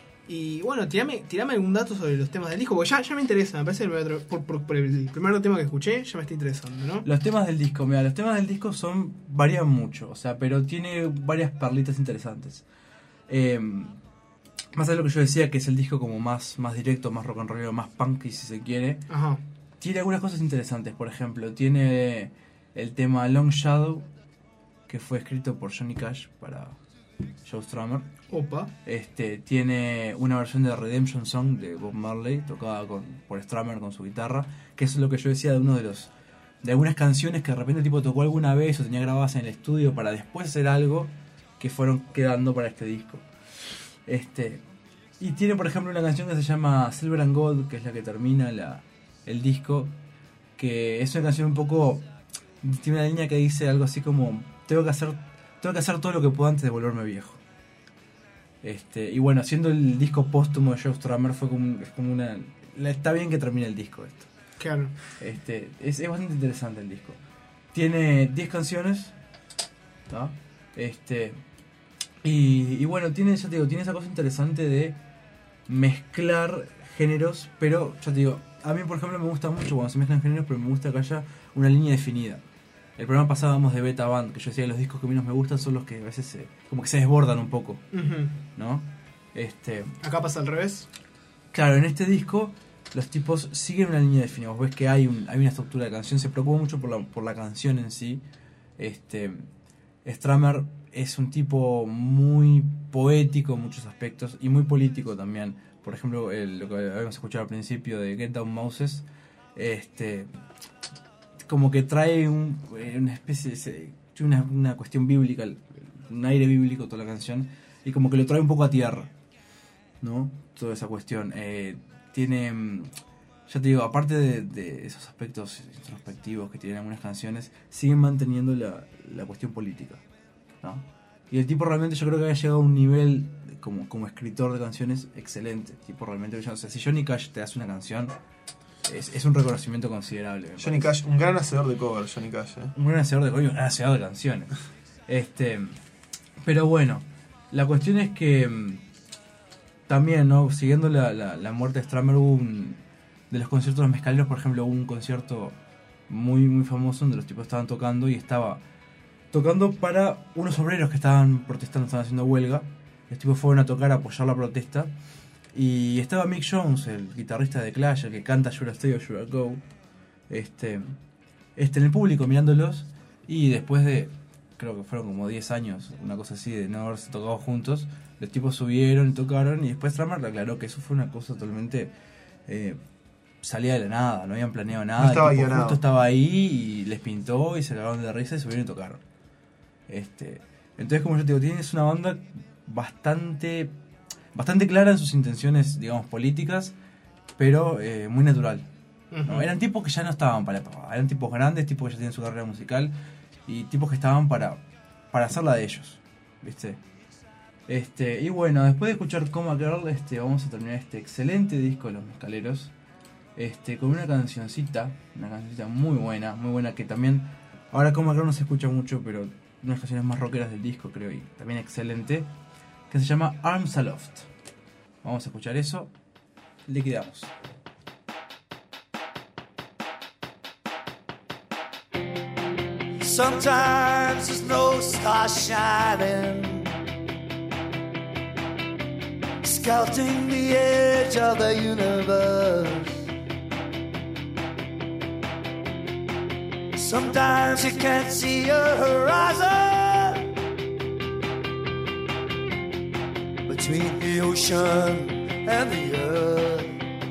Y bueno, tirame, tirame algún dato sobre los temas del disco, porque ya, ya me interesa, me parece que me voy a tra- por, por- por el primer tema que escuché, ya me está interesando, ¿no? Los temas del disco, mira, los temas del disco son varían mucho, o sea, pero tiene varias perlitas interesantes. Eh, más allá de lo que yo decía, que es el disco como más, más directo, más rock and roll, más punky si se quiere, Ajá. tiene algunas cosas interesantes. Por ejemplo, tiene el tema Long Shadow, que fue escrito por Johnny Cash para Joe Strummer. Opa. Este, tiene una versión de Redemption Song de Bob Marley, tocada con, por Strummer con su guitarra, que es lo que yo decía de uno de los de algunas canciones que de repente el tipo tocó alguna vez o tenía grabadas en el estudio para después hacer algo que fueron quedando para este disco. Este, y tiene por ejemplo una canción que se llama Silver and Gold, que es la que termina la, el disco, que es una canción un poco, tiene una línea que dice algo así como tengo que hacer tengo que hacer todo lo que puedo antes de volverme viejo. Este, y bueno, siendo el disco póstumo de Joe Strummer fue como, es como una, está bien que termine el disco esto. Claro. Este, es, es bastante interesante el disco. Tiene diez canciones, ¿no? Este, y, y bueno, tiene, ya te digo, tiene esa cosa interesante de mezclar géneros, pero ya te digo, a mí por ejemplo me gusta mucho cuando se mezclan géneros, pero me gusta que haya una línea definida. El programa pasado hablamos de Beta Band, que yo decía que los discos que menos me gustan son los que a veces se, como que se desbordan un poco, Ujú. ¿no? Este, Acá pasa al revés. claro, en este disco los tipos siguen una línea definida. Vos ves que hay, un, hay una estructura de canción, se preocupa mucho por la, por la canción en sí. Este, Strummer es un tipo muy poético en muchos aspectos y muy político también. Por ejemplo, el, lo que habíamos escuchado al principio de Get Down Moses, este, como que trae un, una especie de una, una cuestión bíblica, un aire bíblico toda la canción, y como que lo trae un poco a tierra, ¿no? Toda esa cuestión. Eh, tiene, ya te digo, aparte de, de esos aspectos introspectivos que tienen algunas canciones, siguen manteniendo la, la cuestión política, ¿no? Y el tipo realmente yo creo que había llegado a un nivel como, como escritor de canciones excelente. Tipo realmente, o sea, si Johnny Cash te hace una canción, es, es un reconocimiento considerable. me Johnny parece. Cash, un gran hacedor de cover, Johnny Cash. ¿eh? Un gran hacedor de coño, un gran hacedor de canciones. Este, pero bueno, la cuestión es que mm, también, ¿no? Siguiendo la, la, la muerte de Strummer, hubo un, de los conciertos de los mezcaleros, por ejemplo, hubo un concierto muy muy famoso donde los tipos estaban tocando y estaba tocando para unos obreros que estaban protestando, estaban haciendo huelga. Los tipos fueron a tocar a apoyar la protesta y estaba Mick Jones, el guitarrista de Clash, el que canta Should I Stay or Should I Go, este, este en el público mirándolos, y después de, creo que fueron como diez años, una cosa así, de no haberse tocado juntos, los tipos subieron y tocaron, y después Trummer aclaró que eso fue una cosa totalmente eh, salía de la nada, no habían planeado nada, No estaba el tipo guionado. justo estaba ahí y les pintó y se cagaron de risa y subieron y tocaron. Este, entonces, como yo te digo, tienes una banda bastante bastante clara en sus intenciones, digamos, políticas, pero eh, muy natural. ¿No? Ujú. Eran tipos que ya no estaban para la pavada, eran tipos grandes, tipos que ya tienen su carrera musical y tipos que estaban para, para hacerla de ellos, ¿viste? Este, y bueno, después de escuchar Coma Girl, este, vamos a terminar este excelente disco de Los Mezcaleros, este, con una cancioncita, una cancioncita muy buena, muy buena, que también, ahora Coma Girl no se escucha mucho, pero una de las canciones más rockeras del disco, creo, y también excelente, que se llama Arms Aloft. Vamos a escuchar eso, le quedamos. Sometimes there's no star shining, scouting the edge of the universe. Sometimes you can't see your horizon between the ocean and the earth.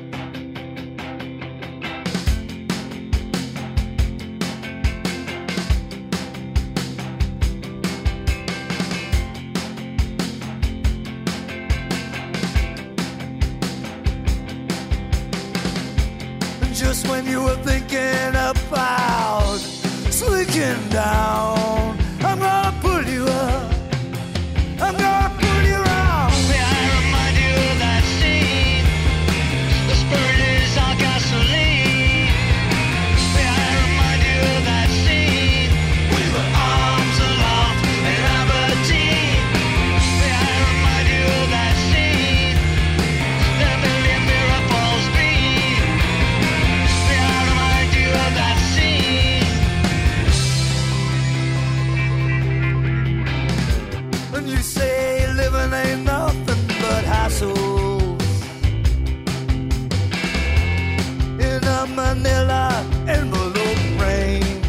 Just when you were thinking about slinking down, I'm gonna pull you up, I'm gonna pull you around. May I remind you of that scene? The spirit is our gasoline. May I remind you of that scene? We were arms aloft in Aberdeen. May I remind you of that scene? The million miracles beat. May I remind you of that scene? And you say living ain't nothing but hassles in a Manila envelope rain,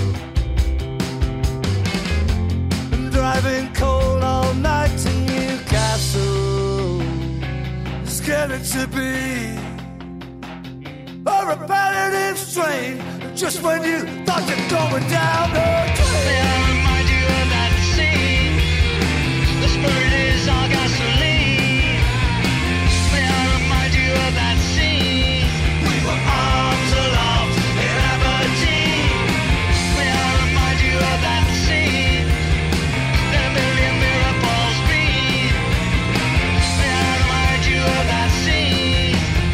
and driving cold all night to Newcastle is getting to be a repetitive strain. Just when you thought you're going down the May drain. I remind you of that scene? The spirit is our gasoline. May I remind you of that scene? We were arms aloft in Aberdeen. May I remind you of that scene? The million miracles beat. May I remind you of that scene?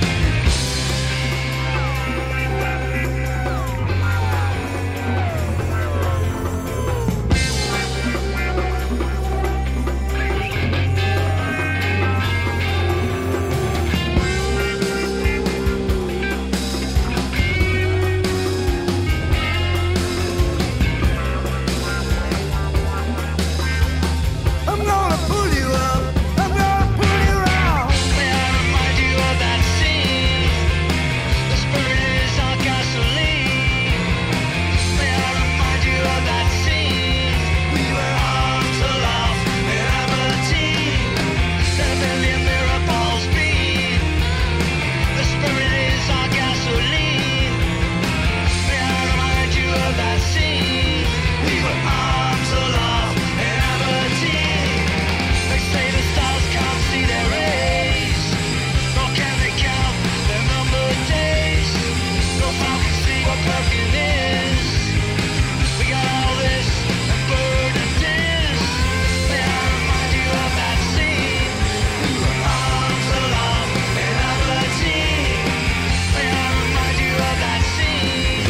I'm gonna pull you up, I'm gonna pull you around. May I remind you of that scene? The spirit is our gasoline. May I remind you of that scene? We were arms aloft in Aberdeen. The million miracles beat. The spirit is our gasoline. May I remind you of that scene? We were arms aloft in Aberdeen. They say the stars can't see their rays, nor can they count their numbered days, nor falcons see what perfume is. We got all this and bird and this. May I remind you of that scene? We were arms aloft in Aberdeen. May I remind you of that scene?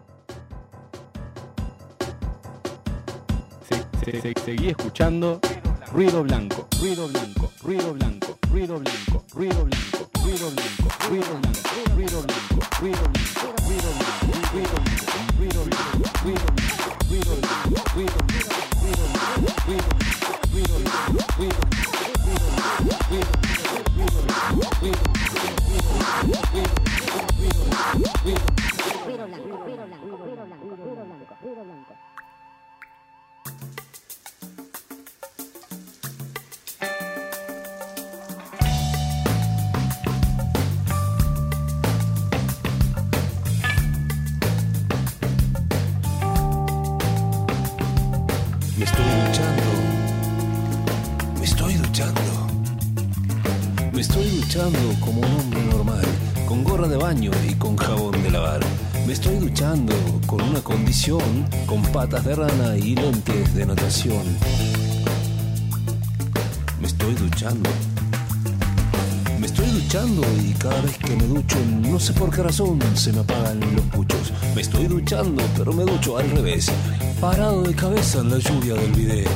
Se- se- se- seguí escuchando ruido blanco, ruido blanco, ruido blanco, ruido blanco, ruido blanco, ruido blanco, ruido blanco, ruido blanco, ruido blanco, ruido blanco, ruido blanco, ruido blanco, ruido blanco, ruido blanco, ruido blanco, ruido blanco, ruido blanco, ruido blanco, ruido Me estoy duchando, me estoy duchando, me estoy duchando como un hombre normal, con gorra de baño y con jabón de lavar. Me estoy duchando con una condición, con patas de rana y lentes de natación. Me estoy duchando. Me estoy duchando y cada vez que me ducho, no sé por qué razón, se me apagan los puchos. Me estoy duchando, pero me ducho al revés, parado de cabeza en la lluvia del bidet.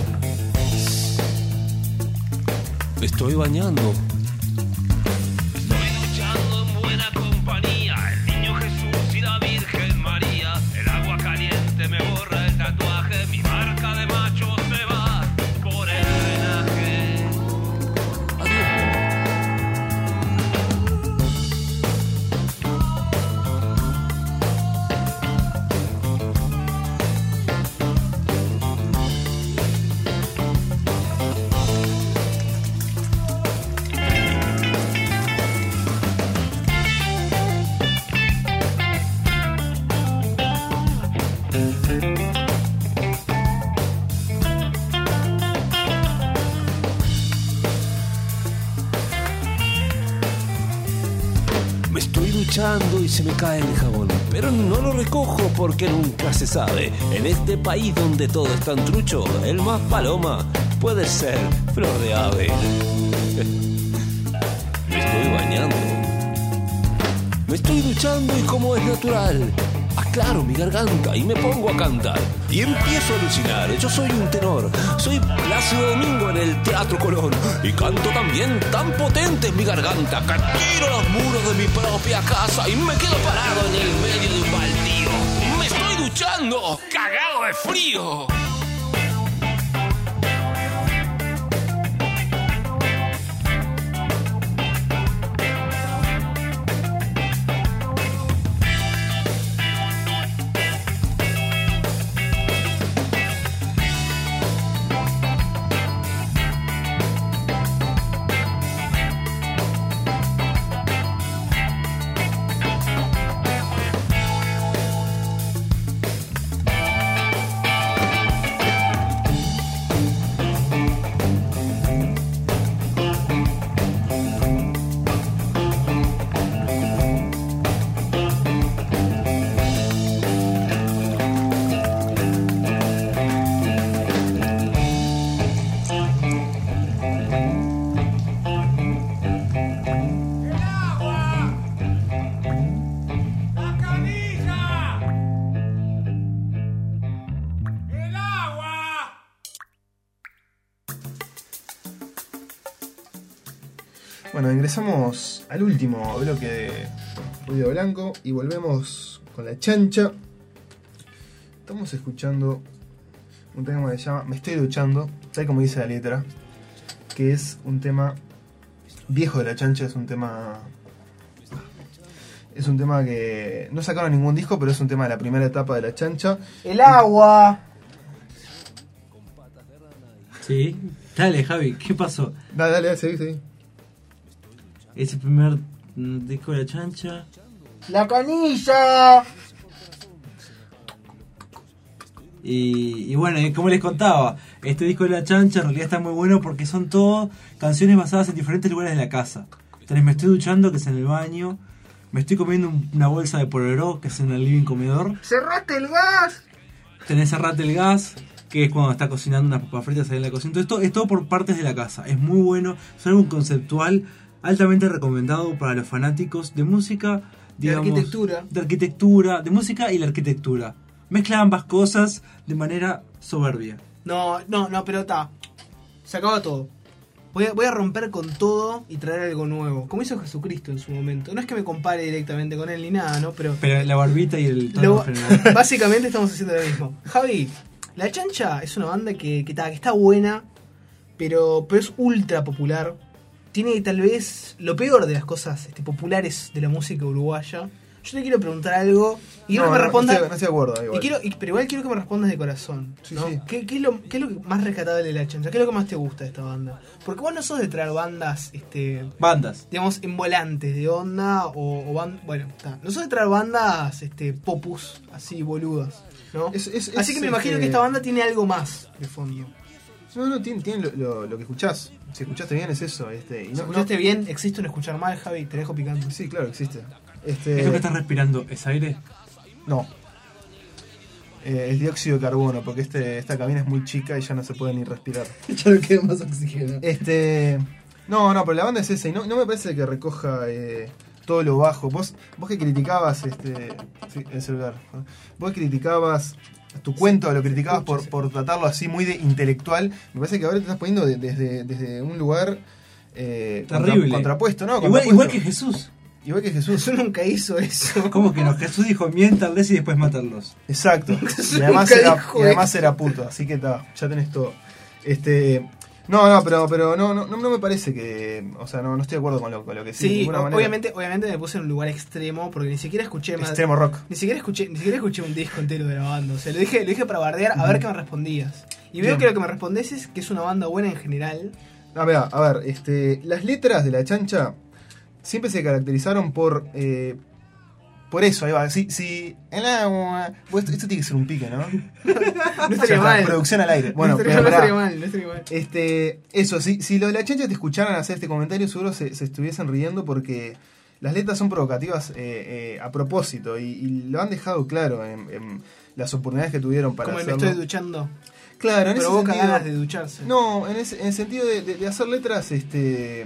Me estoy bañando. Estoy duchando en buena compañía, el niño Jesús y la Virgen María. El agua caliente me borra el tatuaje, mi marca de macho se va por el drenaje. Adiós. Me estoy duchando y se me cae el jabón, pero no lo recojo porque nunca se sabe. En este país donde todo es tan trucho, el más paloma puede ser flor de ave. Me estoy bañando. Me estoy duchando y como es natural, aclaro mi garganta y me pongo a cantar. Y empiezo a alucinar, yo soy un tenor, soy Plácido Domingo en el Teatro Colón. Y canto también, tan potente es mi garganta, que tiro los muros de mi propia casa y me quedo parado en el medio de un baldío. Me estoy duchando, cagado de frío. Bueno, ingresamos al último bloque de Ruido Blanco y volvemos con la chancha. Estamos escuchando un tema que se llama Me estoy duchando, tal como dice la letra, que es un tema viejo de la chancha, es un tema... Es un tema que no sacaron ningún disco, pero es un tema de la primera etapa de la chancha. El agua. Sí, dale Javi, ¿qué pasó? Dale, dale, seguí, seguí. Ese primer mm, disco de la chancha. La canilla. Y, y bueno, y como les contaba, este disco de la chancha en realidad está muy bueno porque son todas canciones basadas en diferentes lugares de la casa. Tenés Me estoy duchando, que es en el baño. Me estoy comiendo un- una bolsa de Pororó, que es en el living comedor. ¡Cerraste el gas! Tenés Cerrate el gas, que es cuando está cocinando unas papas fritas ahí en la cocina. Entonces, esto es todo por partes de la casa. Es muy bueno, es algo conceptual, altamente recomendado para los fanáticos de música, digamos, De arquitectura. de arquitectura, de música y la arquitectura. Mezcla ambas cosas de manera soberbia. No, no, no, pero está. se acaba todo. Voy a, voy a romper con todo y traer algo nuevo. Como hizo Jesucristo en su momento. No es que me compare directamente con él ni nada, ¿no? Pero, Pero la barbita y el tono lo- general. básicamente estamos haciendo lo mismo. Javi, La Chancha es una banda que, que, ta, que está buena, pero, pero es ultra popular. Tiene tal vez lo peor de las cosas este, populares de la música uruguaya. Yo te quiero preguntar algo y quiero No, que me no, respondas. no estoy, no estoy de acuerdo. Y Igual. quiero, y- pero igual quiero que me respondas de corazón. Sí, ¿no? sí. ¿Qué, qué es lo, ¿Qué es lo que más rescatable de La Chancha? ¿Qué es lo que más te gusta de esta banda? Porque vos no sos de traer bandas, este, Bandas. digamos, en volantes de onda o, o ban- bueno, está. No sos de traer bandas este, popus, así boludas, ¿no? Es- es- así es, que me imagino este, que esta banda tiene algo más de fondo. No, no, tiene, tiene lo, lo- lo que escuchás. Si escuchaste bien es eso. Este, y no, Si escuchaste bien, existe un escuchar mal, Javi, te dejo picando. no- sí, claro, existe. Este, ¿Eso que estás respirando es aire? No. Eh, es dióxido de carbono, porque este, esta cabina es muy chica y ya no se puede ni respirar. Ya no queda más oxígeno. Este. No, no, pero la banda es esa y no, no me parece que recoja eh, todo lo bajo. Vos, vos que criticabas este. Sí, el celular. ¿no? Vos que criticabas tu cuento, lo criticabas por, por tratarlo así muy de intelectual. Me parece que ahora te estás poniendo de- desde, desde un lugar eh, contra- Terrible. contrapuesto, ¿no? Igual, Contrapuesto. igual que Jesús. Igual que Jesús. Jesús nunca hizo eso. ¿Cómo que no? Jesús dijo miéntanles y después mátanlos. Exacto. Jesús Y además, nunca era, dijo y además eso. era puto, así que está, ya tenés todo. Este. No, no, pero, pero no, no, no me parece que. O sea, no, no estoy de acuerdo con lo, con lo que sí. de Sí, ninguna o- manera. obviamente, obviamente me puse en un lugar extremo porque ni siquiera escuché más. Extremo rock. Ni siquiera escuché, ni siquiera escuché un disco entero de la banda. O sea, lo dije, lo dije para bardear a ver qué me respondías. Y veo Bien. que lo que me respondés es que es una banda buena en general. Ah, mirá, a ver, este, las letras de La Chancha siempre se caracterizaron por. Eh, por eso, ahí va. Si, si el agua. Pues esto, esto tiene que ser un pique, ¿no? No Ya estaría está, mal. producción al aire. Bueno, no estaría, pero no pará. estaría mal, no estaría mal. Este, eso, si, si los de La Chancha te escucharan hacer este comentario, seguro se, se estuviesen riendo porque las letras son provocativas eh, eh, a propósito y, y lo han dejado claro en, en las oportunidades que tuvieron para Como el me hacerlo. estoy duchando. Claro, en ese Provoca sentido. ganas de ducharse. No, en, ese, en el sentido de, de- de hacer letras este,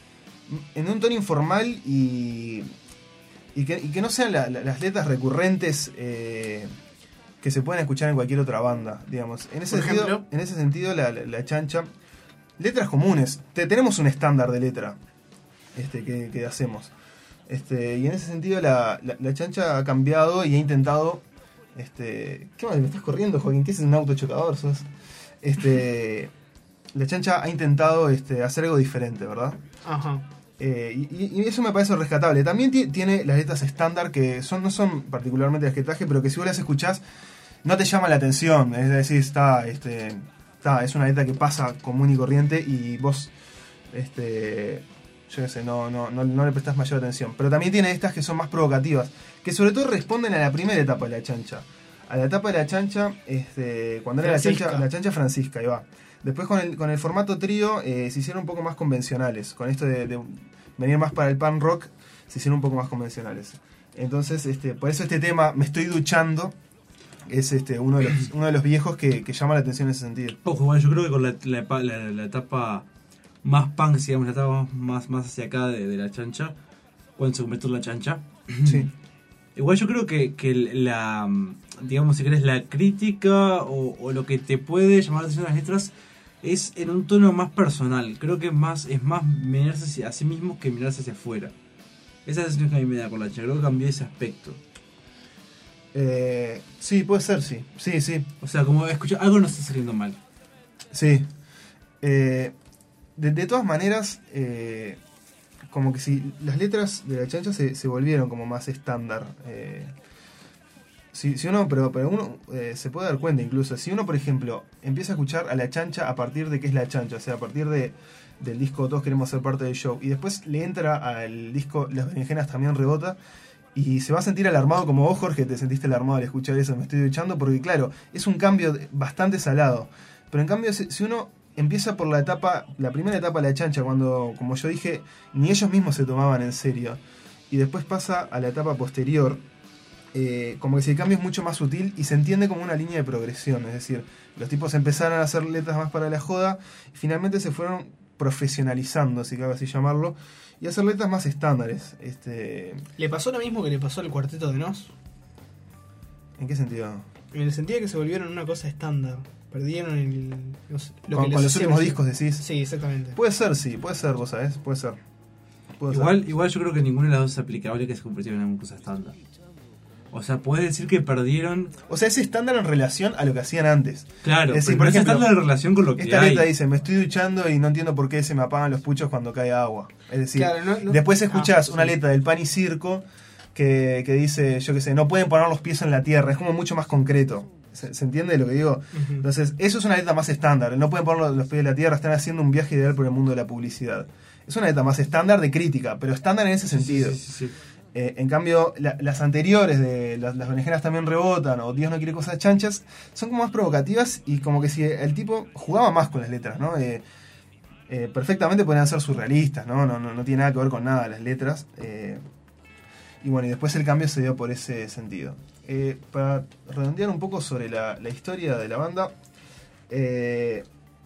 en un tono informal y, y, que, y que no sean la- la- las letras recurrentes eh, que se pueden escuchar en cualquier otra banda, digamos. En ese Por sentido, ejemplo. en ese sentido la, la- la Chancha, letras comunes. Te- tenemos un estándar de letra este, que, que hacemos. Este, y en ese sentido la, la- la Chancha ha cambiado y ha intentado... Este, ¿Qué más? ¿Me estás corriendo, Joaquín? ¿Qué es un auto chocador? Sos? Este, la Chancha ha intentado este, hacer algo diferente, ¿verdad? Ajá. Eh, y, y eso me parece rescatable. También ti- tiene las letras estándar que son, no son particularmente de esquetaje, pero que si vos las escuchás no te llama la atención. Es decir, está, este, está, es una letra que pasa común y corriente y vos, este, yo qué sé, no, no, no, no le prestás mayor atención. Pero también tiene estas que son más provocativas, que sobre todo responden a la primera etapa de la Chancha. A la etapa de la Chancha, este, cuando era la Francisca. chancha, la chancha Francisca, ahí va. Después con el, con el formato trío eh, se hicieron un poco más convencionales. Con esto de, de venir más para el pan rock, se hicieron un poco más convencionales. Entonces, este, por eso este tema, Me estoy duchando, es este, uno, de los, uno de los viejos que, que llama la atención en ese sentido. Ojo, bueno, yo creo que con la, la, epa- la- la etapa más punk, digamos, la etapa más, más hacia acá de, de la Chancha, cuando se convirtió en la Chancha. Sí. Igual yo creo que, que la, digamos, si querés, la crítica o, o lo que te puede llamar la atención de las letras es en un tono más personal. Creo que es más, es más mirarse hacia, a sí mismo que mirarse hacia afuera. Esa es la sensación que a mí me da con la Chancha. Creo que cambié ese aspecto. Eh, sí, puede ser, sí. Sí, sí. O sea, como escucha, algo no está saliendo mal. Sí. Eh, de, de todas maneras, eh, como que si las letras de la Chancha se, se volvieron como más estándar. Eh, si, si uno, pero, pero uno eh, se puede dar cuenta incluso, si uno, por ejemplo, empieza a escuchar a la Chancha a partir de qué es la Chancha, o sea, a partir de del disco Todos queremos ser parte del show, y después le entra al disco Las berenjenas también rebota, y se va a sentir alarmado como vos, Jorge, te sentiste alarmado al escuchar eso, Me estoy duchando, porque claro, es un cambio de- bastante salado. Pero en cambio, si, si uno empieza por la etapa, la primera etapa de la Chancha, cuando, como yo dije, ni ellos mismos se tomaban en serio, y después pasa a la etapa posterior, eh, como que si el cambio es mucho más sutil y se entiende como una línea de progresión. Es decir, los tipos empezaron a hacer letras más para la joda y finalmente se fueron profesionalizando, si cabe así llamarlo, y hacer letras más estándares. Este, ¿Le pasó lo mismo que le pasó al Cuarteto de Nos? ¿En qué sentido? En el sentido de que se volvieron una cosa estándar. perdieron el, no sé, lo Con, que con les los hacía últimos bien. discos decís. Sí, exactamente. Puede ser, sí, puede ser, vos sabés, puede ser. Puede Igual, ser. igual yo creo que ninguno de las dos es aplicable que se convirtieron en una cosa estándar. O sea, puedes decir que perdieron. O sea, es estándar en relación a lo que hacían antes. Claro, Es decir, pero por no es ejemplo, estándar en relación con lo que Esta hay. letra dice, me estoy duchando y no entiendo por qué se me apagan los puchos cuando cae agua. Es decir, Claro, no- no- después escuchás ah, una sí. letra del Pan y Circo que, que dice, yo qué sé, no pueden poner los pies en la tierra. Es como mucho más concreto. ¿Se, se entiende lo que digo? Ujú. Entonces, eso es una letra más estándar. No pueden poner los, los pies en la tierra, están haciendo un viaje ideal por el mundo de la publicidad. Es una letra más estándar de crítica, pero estándar en ese Sí, sí, sentido. sí, sí, sí. Eh, en cambio, la- las anteriores de las, las berenjenas también rebotan o Dios no quiere cosas chanchas son como más provocativas y como que si el tipo jugaba más con las letras, ¿no? Eh, eh, perfectamente podrían ser surrealistas, ¿no? No, no, no tiene nada que ver con nada las letras. eh, y bueno, y después el cambio se dio por ese sentido. Eh, para redondear un poco sobre la, la historia de la banda, eh,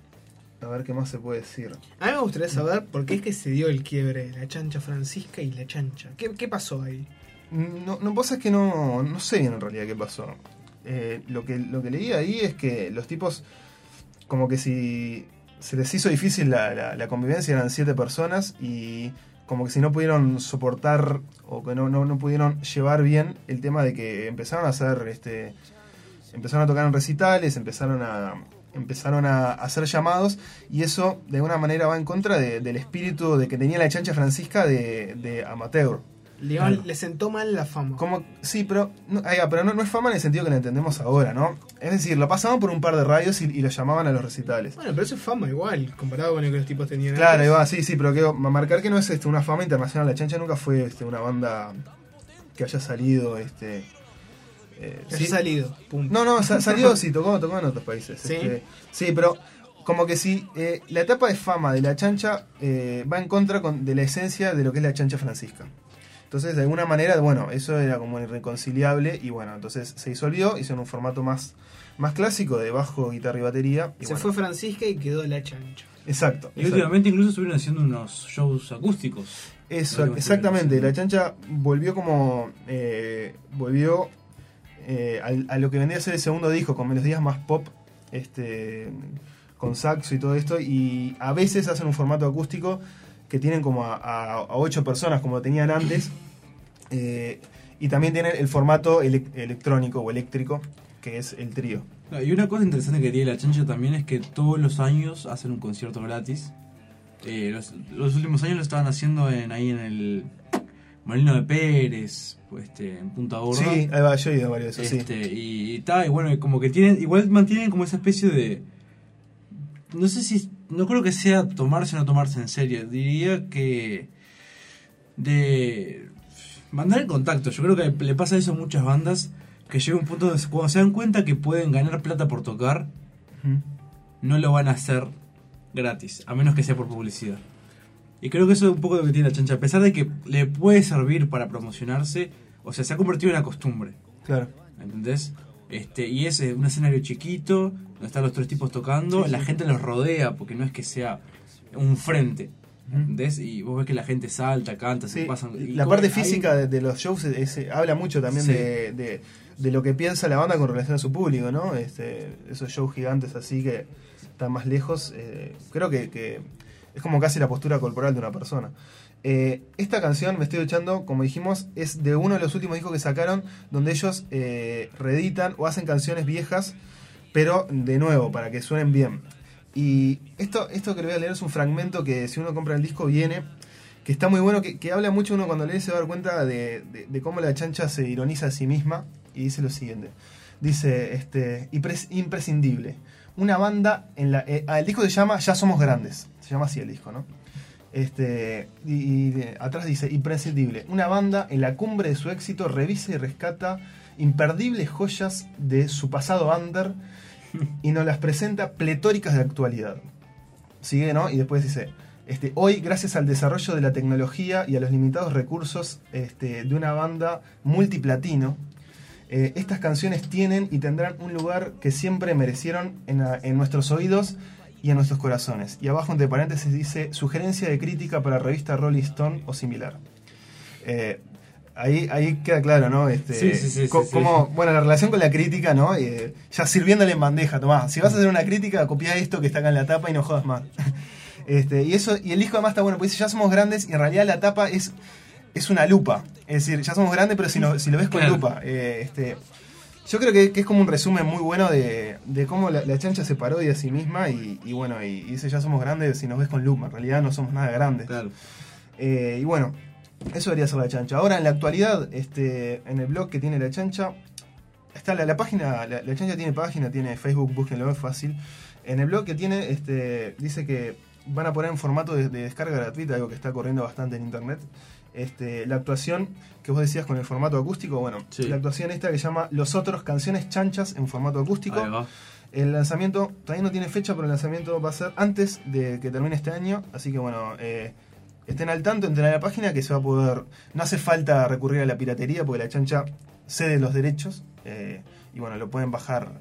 a ver qué más se puede decir. A mí me gustaría saber por qué es que se dio el quiebre de la chancha Francisca y la chancha. ¿Qué, qué pasó ahí? No, no pasa es que no, no sé bien en realidad qué pasó. Eh, lo, que, lo que leí ahí es que los tipos, como que si se les hizo difícil la, la, la convivencia, eran siete personas y como que si no pudieron soportar o que no, no, no pudieron llevar bien el tema de que empezaron a hacer, este, empezaron a tocar en recitales, empezaron a empezaron a hacer llamados y eso de alguna manera va en contra de- del espíritu de que tenía la chancha Francisca de, de amateur. León Claro. le sentó mal la fama. Como, sí, pero, no, ah, pero no, no es fama en el sentido que la entendemos ahora, ¿no? Es decir, lo pasaban por un par de radios y, y lo llamaban a los recitales. Bueno, pero eso es fama igual, comparado con lo que los tipos tenían Claro, ahí antes. va, sí, sí, pero quiero marcar que no es este, una fama internacional. La Chancha nunca fue este, una banda que haya salido, este... eh, Que sí. haya salido, punto. No, no, sa- salió, sí, tocó, tocó en otros países. ¿Sí? Este, sí, pero como que sí, eh, la etapa de fama de la Chancha eh, va en contra con- de la esencia de lo que es la Chancha Francisca. Entonces, de alguna manera, bueno, eso era como irreconciliable y bueno, entonces se disolvió, hizo en un formato más, más clásico de bajo, guitarra y batería. Y Se bueno, fue Francisca y quedó la chancha. Exacto. Y exacto. últimamente incluso estuvieron haciendo unos shows acústicos. Eso, Lo que exactamente. estuvieron La Chancha volvió como. eh, volvió eh, al- a, lo que vendría a ser el segundo disco, con melodías más pop, este con saxo y todo esto. Y a veces hacen un formato acústico que tienen como a, a- a ocho personas, como tenían antes. eh, y también tienen el formato ele- electrónico o eléctrico, que es el trío. Ah, Y una cosa interesante que tiene la chancha también es que todos los años hacen un concierto gratis. Eh, los, los últimos años lo estaban haciendo en, ahí en el Molino de Pérez, pues, este, en Punta Gorda. Sí, ahí va, yo he ido a varios de esos, sí. Este, y, y ta, y bueno, como que tienen, igual mantienen como esa especie de, no sé si, no creo que sea tomarse o no tomarse en serio, diría que de mandar en contacto. Yo creo que le pasa eso a muchas bandas, que llega un punto donde cuando se dan cuenta que pueden ganar plata por tocar, Ujú. no lo van a hacer gratis, a menos que sea por publicidad. Y creo que eso es un poco lo que tiene la chancha, a pesar de que le puede servir para promocionarse, o sea, se ha convertido en una costumbre. Claro. ¿Entendés? Este, y es eh, un escenario chiquito, donde están los tres tipos tocando, Sí, la sí. gente los rodea, porque no es que sea un frente. ¿Entendés? Y vos ves que la gente salta, canta, se Sí, pasan. y la como- parte hay- física de, de los shows es- es- habla mucho también Sí. de, de- de lo que piensa la banda con relación a su público, ¿no? Este, esos shows gigantes así que están más lejos, eh, creo que, que es como casi la postura corporal de una persona. Eh, esta canción, Me estoy duchando, como dijimos, es de uno de los últimos discos que sacaron, donde ellos eh, reeditan o hacen canciones viejas, pero de nuevo, para que suenen bien. Y esto, esto que le voy a leer es un fragmento que si uno compra el disco viene, que está muy bueno, que, que habla mucho, uno cuando lee se va a dar cuenta de, de- de cómo la chancha se ironiza a sí misma, y dice lo siguiente. Dice, este, "Impres- imprescindible. Una banda en la... eh, ah, el disco se llama Ya Somos Grandes. Se llama así el disco, ¿no? Este, y, y de- atrás dice, imprescindible. Una banda en la cumbre de su éxito revisa y rescata imperdibles joyas de su pasado under y nos las presenta pletóricas de actualidad. Sigue, ¿no? Y después dice, este, hoy, gracias al desarrollo de la tecnología y a los limitados recursos este, de una banda multiplatino, eh, estas canciones tienen y tendrán un lugar que siempre merecieron en, la- en nuestros oídos y en nuestros corazones. Y abajo, entre paréntesis, dice, sugerencia de crítica para revista Rolling Stone o similar. Eh, Ahí, ahí queda claro, ¿no? Este, Sí, sí, sí, co- sí, sí. como, bueno, la relación con la crítica, ¿no? Eh, ya sirviéndole en bandeja, tomá. Si vas a hacer una crítica, copia esto que está acá en la tapa y no jodas más. Este, y eso, y el disco además está bueno, porque dice, ya somos grandes, y en realidad la tapa es, es una lupa. Es decir, ya somos grandes, pero si, no, si lo ves con Claro. lupa. Eh, este, yo creo que, que es como un resumen muy bueno de, de cómo la, la chancha se parodia a sí misma, y, y bueno, y, y dice, ya somos grandes si nos ves con lupa. En realidad no somos nada grandes. Claro. Eh, y bueno, eso debería ser la chancha. Ahora, en la actualidad, este, en el blog que tiene la chancha, está la, la página, la, la chancha tiene página, tiene Facebook, búsquenlo, es fácil. En el blog que tiene, este, dice que van a poner en formato de, de descarga gratuita, algo que está corriendo bastante en internet. Este, la actuación que vos decías con el formato acústico, bueno, Sí. la actuación esta que se llama Los Otros, canciones chanchas en formato acústico. Ahí va. El lanzamiento todavía no tiene fecha, pero el lanzamiento va a ser antes de que termine este año. Así que bueno, eh, estén al tanto, entren a la página que se va a poder. No hace falta recurrir a la piratería porque la chancha cede los derechos. eh, y bueno, lo pueden bajar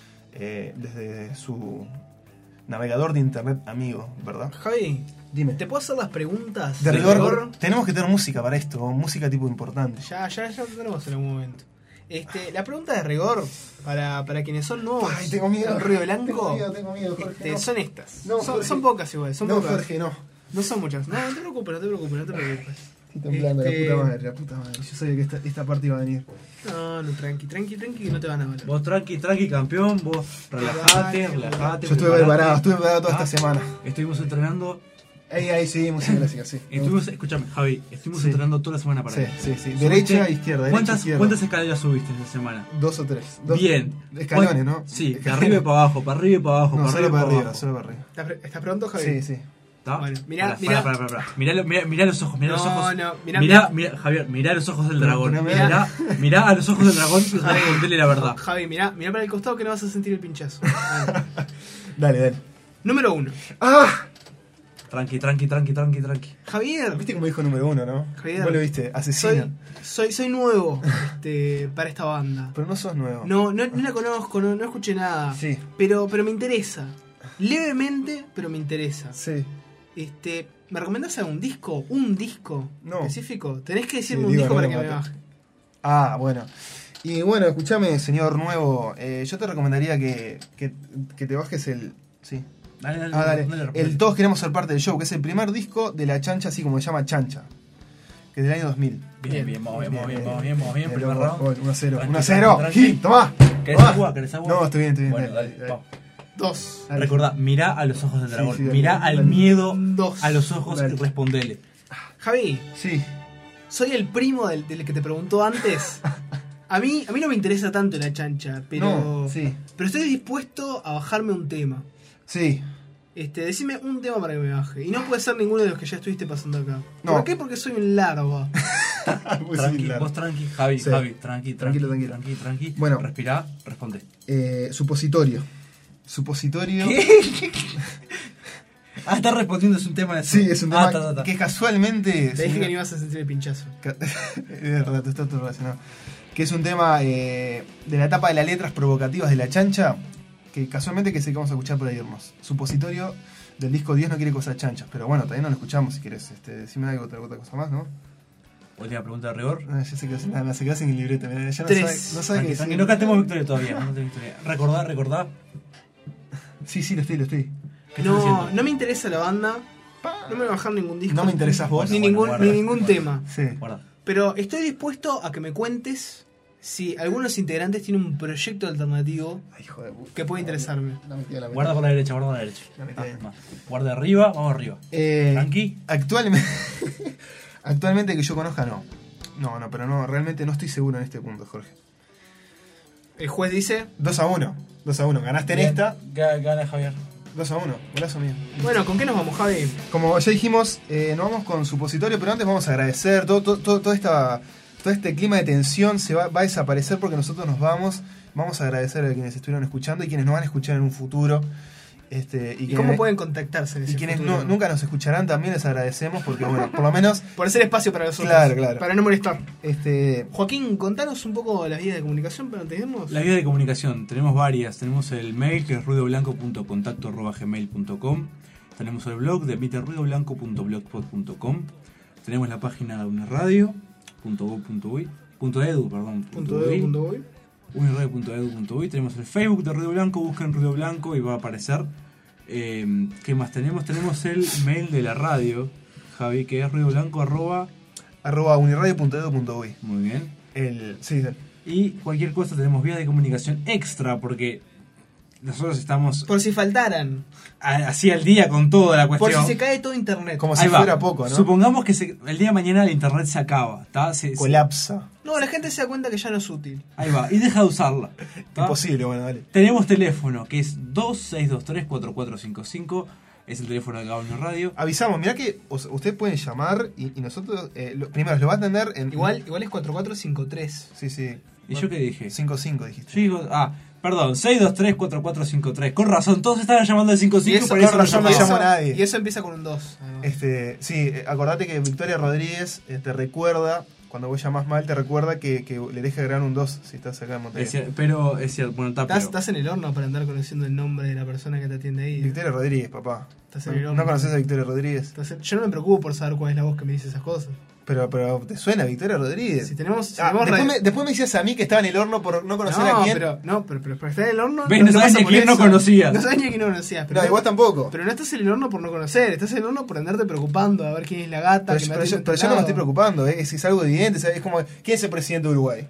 eh, desde su navegador de internet amigo, ¿verdad? Javi, Dime. ¿te puedo hacer las preguntas? De Sí, rigor, rigor? tenemos que tener música para esto, música tipo importante. Ya, ya, ya lo tenemos en algún momento. Este, la pregunta de rigor, para, para quienes son nuevos Ay, tengo miedo. en Ruido Blanco, Tengo miedo, tengo miedo, Jorge, este, no. son estas. No, son, Jorge. son pocas igual, son No, pocas. Jorge, no. No son muchas. No, no te preocupes, no te preocupes, no te preocupes. Estoy temblando, Este- la puta madre, la puta madre. Yo sabía que esta, esta parte iba a venir. No, no, tranqui, tranqui, tranqui, que no te van a matar. Vos tranqui, tranqui, campeón, vos relajate, relajate. Yo estuve preparate. preparado, estuve preparado toda Ah, esta semana. Estuvimos entrenando, Ahí, ahí, sí, música clásica, sí. estuvimos, escúchame, Javi, estuvimos Sí. entrenando toda la semana para Sí, esto. sí, sí. Subiste- Derecha, izquierda, derecha, ¿Cuántas, izquierda. ¿Cuántas escaleras subiste esta semana? Dos o tres. Dos- Bien. Escalones, ¿Cuán- ¿no? Sí, de Escalones. arriba y para abajo, para arriba y para abajo, No, para solo arriba y para para arriba, abajo. solo para arriba. ¿Estás, pre- estás pronto, Javi? Sí, sí. ¿Está? Bueno, mirá, Pará, mirá. pará, pará, pará. Mirá, lo- mirá, mirá los ojos, mirá los No, ojos. no, mirá, mirá, mirá. mirá, Javier, mirá los ojos del Pero- dragón. pero Mirá, mirá. mirá a los ojos del dragón y respondele la verdad. Javi, mirá, mirá para el costado que no vas a sentir el pinchazo. Bueno. Dale, dale. Número uno. ¡Ah! Tranqui, tranqui, tranqui, tranqui, tranqui. Javier, ¿Viste cómo dijo número uno, no? Javier, Vos lo viste, asesino. soy, soy, soy nuevo este, para esta banda. Pero no sos nuevo. No, no, no la conozco, no, no escuché nada. Sí. Pero, pero me interesa. Levemente, pero me interesa. Sí. Este, ¿me recomendás algún disco? ¿Un disco No. específico? Tenés que decirme Sí, un digo, disco no para lo que me maté. baje. Ah, bueno. Y bueno, escúchame, señor nuevo. eh, yo te recomendaría que, que, que te bajes el. Sí. Dale, dale, Ah, dale. dale, El Todos Queremos Ser Parte del Show, que es el primer disco de La Chancha, así como se llama Chancha. Que es del año dos mil. Bien, bien, vamos bien, vamos bien, vamos bien, vamos bien. Primer Vamos, round. uno a cero. Tranqui, uno a cero. tranqui, Gil, tomá. ¿Querés Tomá. agua? ¿Querés agua? No, estoy bien, estoy bien. Bueno, dale, dale, dale. vamos. Dos. Dale. Recordá, mirá a los ojos del Sí, dragón. sí, dale, mirá dale, al dale. miedo Dos. a los ojos Dale. y respondele. Javi, Sí. soy el primo del, del que te preguntó antes. A mí, a mí no me interesa tanto la chancha, pero, No, sí. pero estoy dispuesto a bajarme un tema. Sí. Este, decime un tema para que me baje. Y no puede ser ninguno de los que ya estuviste pasando acá. No. ¿Por qué? Porque soy un larva. Muy Tranqui, similar. vos tranqui, Javi, Sí. Javi, tranqui, tranqui, Tranquilo, tranqui, tranquilo. tranqui, tranqui. Bueno. Respirá, responde. Eh, supositorio. Supositorio. Ah, está respondiendo, es un tema de Sí, es un Ah, tema ta, ta, ta. que casualmente. Te dije que no ibas a sentir el pinchazo. Es verdad, está todo relacionado. Que es un tema eh, de la etapa de las letras provocativas de La Chancha, que casualmente que sé que vamos a escuchar por ahí irnos. Supositorio del disco Dios no quiere cosas chanchas, pero bueno, todavía no lo escuchamos si querés. Este, decime algo, otra, otra cosa más, ¿no? Última pregunta de rigor. Ah, ya se quedó sin nada, se quedó sin el libreto. Mirá, ya no Tres. sabe, no sabe Tranqui, qué tranqui, decir. no cantemos victoria todavía. No cantemos victoria. Recordá, recordá. Sí, sí, lo estoy, lo estoy. ¿Qué estás No, haciendo? no me interesa la banda. No me voy a bajar ningún disco. No me interesás vos. Ni Bueno, ningún, guarda, ni ningún guarda. tema. Sí. Guarda. Pero estoy dispuesto a que me cuentes si algunos integrantes tienen un proyecto alternativo Ay, hijo de puta. que puede interesarme. La metí a la Guarda por la derecha, guarda por la derecha. La metí Ah, ahí. más. Guarda arriba, vamos arriba. Eh, Tranqui. Actualmente, actualmente que yo conozca, no. No, no, pero no, realmente no estoy seguro en este punto, Jorge. El juez dice, dos a uno. dos a uno. Ganaste en Bien. esta. Ga- Gana Javier. dos a uno. Golazo mío. bueno, ¿con qué nos vamos, Javi? Como ya dijimos, eh, nos vamos con supositorio, pero antes vamos a agradecer. Todo, todo, todo, toda esta, todo este clima de tensión se va, va a desaparecer porque nosotros nos vamos. Vamos a agradecer a quienes estuvieron escuchando y quienes nos van a escuchar en un futuro. Este, y ¿Y quienes, cómo pueden contactarse en y ese quienes futuro? no- nunca nos escucharán también les agradecemos porque, bueno, por lo menos. Por hacer espacio para nosotros. Claro, claro. Para no molestar. Este, Joaquín, contanos un poco las vías de comunicación para que entendemos. La vía de comunicación, tenemos varias. Tenemos el mail que es ruidoblanco punto contacto arroba gmail punto com. Tenemos el blog de emite ruidoblanco punto blogspot punto com. Tenemos la página de una radio, punto gov punto uy, punto edu, perdón, Punto edu, punto uy. uniradio punto edu punto uy. Tenemos el Facebook de Ruido Blanco, busquen Ruido Blanco y va a aparecer. Eh, ¿Qué más tenemos? Tenemos el mail de la radio, Javi, que es ruido blanco arroba. Arroba uniradio punto edu punto uy. Muy bien. El, sí, sí. Y cualquier cosa tenemos vías de comunicación extra, porque nosotros estamos Por si faltaran. a- así al día con toda la Por cuestión. si se cae todo internet. Como Ahí si va. fuera poco, ¿no? Supongamos que se- el día de mañana el internet se acaba, ¿tá? Se- se- Colapsa. No, la gente se da cuenta que ya no es útil. ahí va, y deja de usarla, ¿tá? Imposible, bueno, dale. Tenemos teléfono, que es dos seis dos tres cuatro cuatro cinco cinco, es el teléfono de Gabino Radio. Avisamos, mirá que o sea, ustedes pueden llamar y, y nosotros, eh, lo- primero, lo va a atender en... Igual, igual es cuatro cuatro cinco tres. Sí, sí. ¿Y yo qué dije? cinco cinco dijiste. Yo digo, ah, perdón, seis dos tres cuatro cuatro cinco tres. Con razón, todos estaban llamando al cinco Y cinco, eso, por eso con no razón no llamaba. llamo a nadie. y eso empieza con un dos. además. Este, sí, eh, acordate que Victoria Rodríguez eh, te recuerda, cuando vos llamás mal, te recuerda que, que le deje agregar un dos si estás acá en Es Montevideo. cier- pero es cierto, bueno, está, Estás, pero- estás en el horno para andar conociendo el nombre de la persona que te atiende ahí. Victoria Rodríguez, papá. Estás ¿No, en el horno. ¿no conoces a Victoria Rodríguez? Estás en- Yo no me preocupo por saber cuál es la voz que me dice esas cosas. Pero, pero ¿te suena Victoria Rodríguez? Si tenemos. si Ah, tenemos después, radio- me, después me decías a mí que estaba en el horno por no conocer no, a quién. Pero, no, pero, pero para estar en el horno. ¿Ves? No te sabes pasa ni por quién no eso. conocías. No sabes ni a quién no conocías. Pero, No, igual tampoco. pero no estás en el horno por no conocer. Estás en el horno por andarte preocupando a ver quién es la gata. Pero, que yo- me pero atiende yo, en pero tu yo no me lado. estoy preocupando, ¿eh? es, es algo evidente. ¿sabes? Es como, ¿quién es el presidente de Uruguay?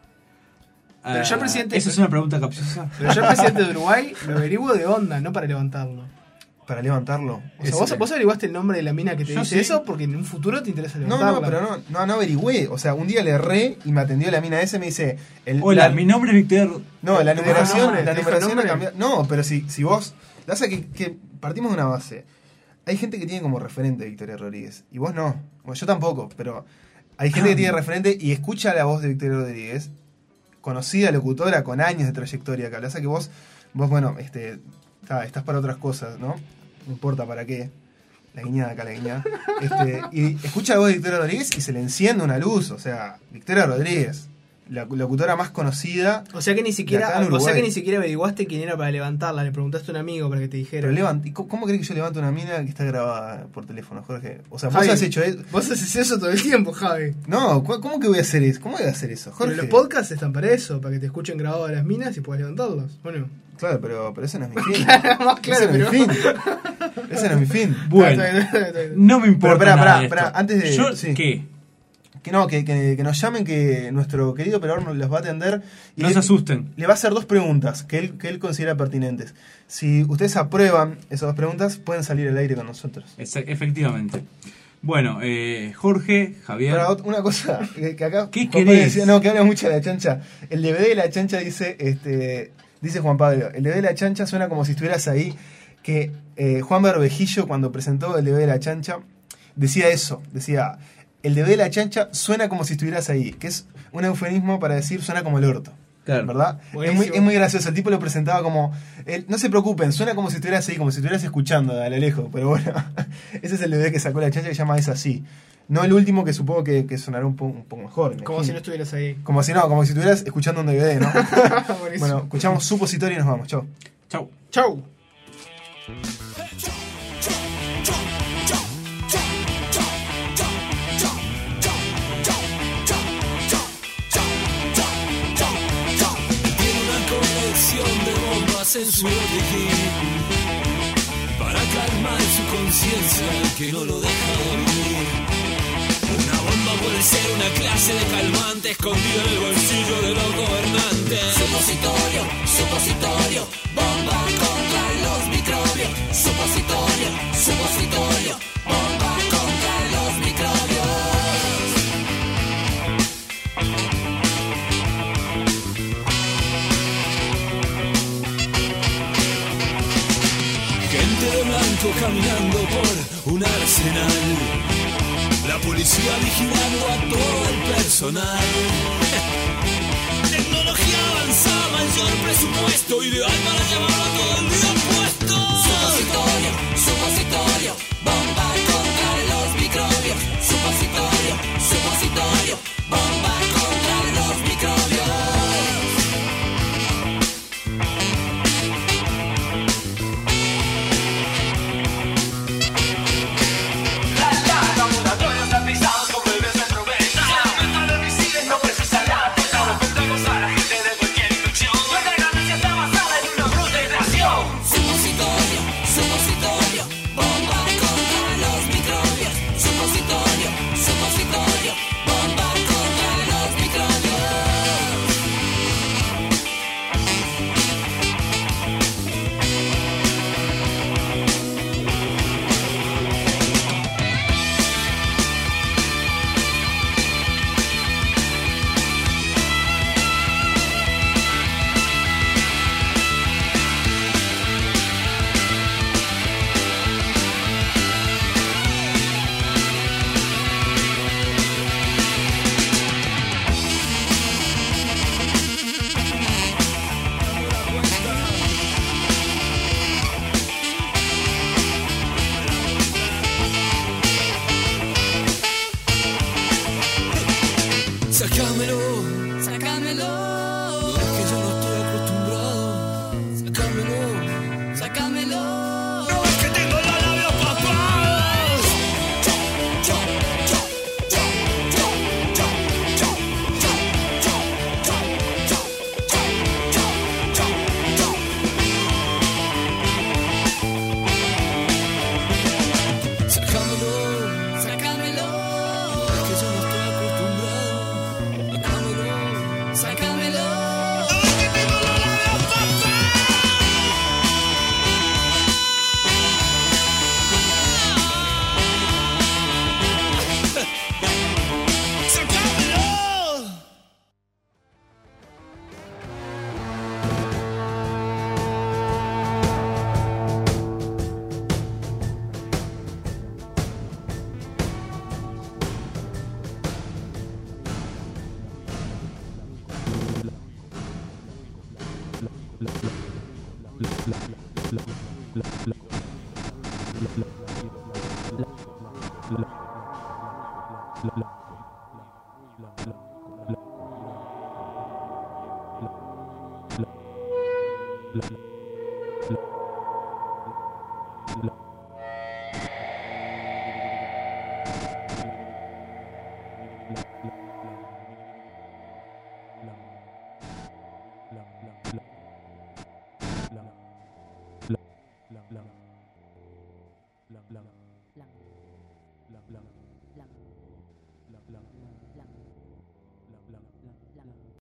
Pero yo, Ah, presidente- Esa es una pregunta capciosa. Pero yo, presidente de Uruguay, lo averiguo de onda, no para levantarlo. Para levantarlo. O sea, Ese- vos, vos averiguaste el nombre de la mina que te Yo dice sí. eso porque en un futuro te interesa No, levantarla. no, pero no, no, no averigüé. O sea, un día le erré y me atendió la mina esa y me dice... El, Hola, la- mi nombre es Victoria. Ro- No, la ¿Te dijo numeración, nombre? la ¿Te dijo numeración nombre? ha cambiado. No, pero si, si vos... La verdad que, que partimos de una base. Hay gente que tiene como referente a Victoria Rodríguez. Y vos no. Bueno, yo tampoco, pero hay gente que tiene referente y escucha la voz de Victoria Rodríguez, conocida locutora con años de trayectoria acá. La verdad que vos, vos bueno, este, ah, estás para otras cosas, ¿no? No importa para qué. La guiñada acá, la guiñada. Este, y escucha la voz de Victoria Rodríguez y se le enciende una luz. O sea, Victoria Rodríguez, la locutora más conocida. O sea que ni De siquiera, acá en o sea Uruguay. que ni siquiera averiguaste quién era para levantarla, le preguntaste a un amigo para que te dijera. Pero levant, ¿y ¿cómo, cómo crees que yo levanto una mina que está grabada por teléfono, Jorge? O sea, vos Javi, has hecho eso. Vos haces eso todo el tiempo, Javi. No, ¿cu- ¿cómo que voy a hacer eso? ¿Cómo voy a hacer eso, Jorge? Pero los podcasts están para eso, para que te escuchen grabados las minas y puedas levantarlos. Bueno, Claro, pero, pero ese no es mi fin. más claro, ese no es pero. mi fin. Ese no es mi fin. Bueno, Está bien, está bien, está bien. no me importa. Pero, pará, nada pará, de esto. pará, antes de- ¿Yo sí. qué? Que no, que, que, que nos llamen, que nuestro querido operador nos los va a atender. Y No le, se asusten. le va a hacer dos preguntas que él, que él considera pertinentes. Si ustedes aprueban esas dos preguntas, pueden salir al aire con nosotros. Efe- Efectivamente. Bueno, eh, Jorge, Javier. Pero ot- una cosa, que, que acá ¿Qué Juan Pablo querés? decía, no, que habla mucho de la chancha. El D V D de la chancha dice, este, dice Juan Pablo, el D V D de la chancha suena como si estuvieras ahí, que eh, Juan Berbejillo cuando presentó el D V D de la chancha decía eso, decía, el D V D de la chancha suena como si estuvieras ahí, que es un eufemismo para decir suena como el orto. Claro. ¿Verdad? Es muy, Buenísimo. es muy gracioso. El tipo lo presentaba como. el- no se preocupen, suena como si estuvieras ahí, como si estuvieras escuchando a lo lejos. Pero bueno, ese es el D V D que sacó la chancha que se llama Es Así. No el último que supongo que, que sonará un, po- un poco mejor. me Como si no imagino. estuvieras ahí. Como si no, como si estuvieras escuchando un D V D, ¿no? Buenísimo. Bueno, escuchamos Supositorio y nos vamos. Chau. Chau. Chau. Tiene una colección de bombas en su botiquín para calmar su conciencia que no lo deja dormir. Una bomba puede ser una clase de calmante escondida en el bolsillo de los gobernantes. Supositorio, supositorio, bomba contra los microbios. Supositorio, supositorio, bomba contra los microbios. Gente de blanco caminando por un arsenal. La policía vigilando a todo el personal. Tecnología avanzada, mayor presupuesto, ideal para llevarlo todo el día puesto. Supositorio, supositorio, bomba contra los microbios. Supositorio, supositorio, bomba contra los microbios. Laboratorios tapizados con bebés de provecho. blanco.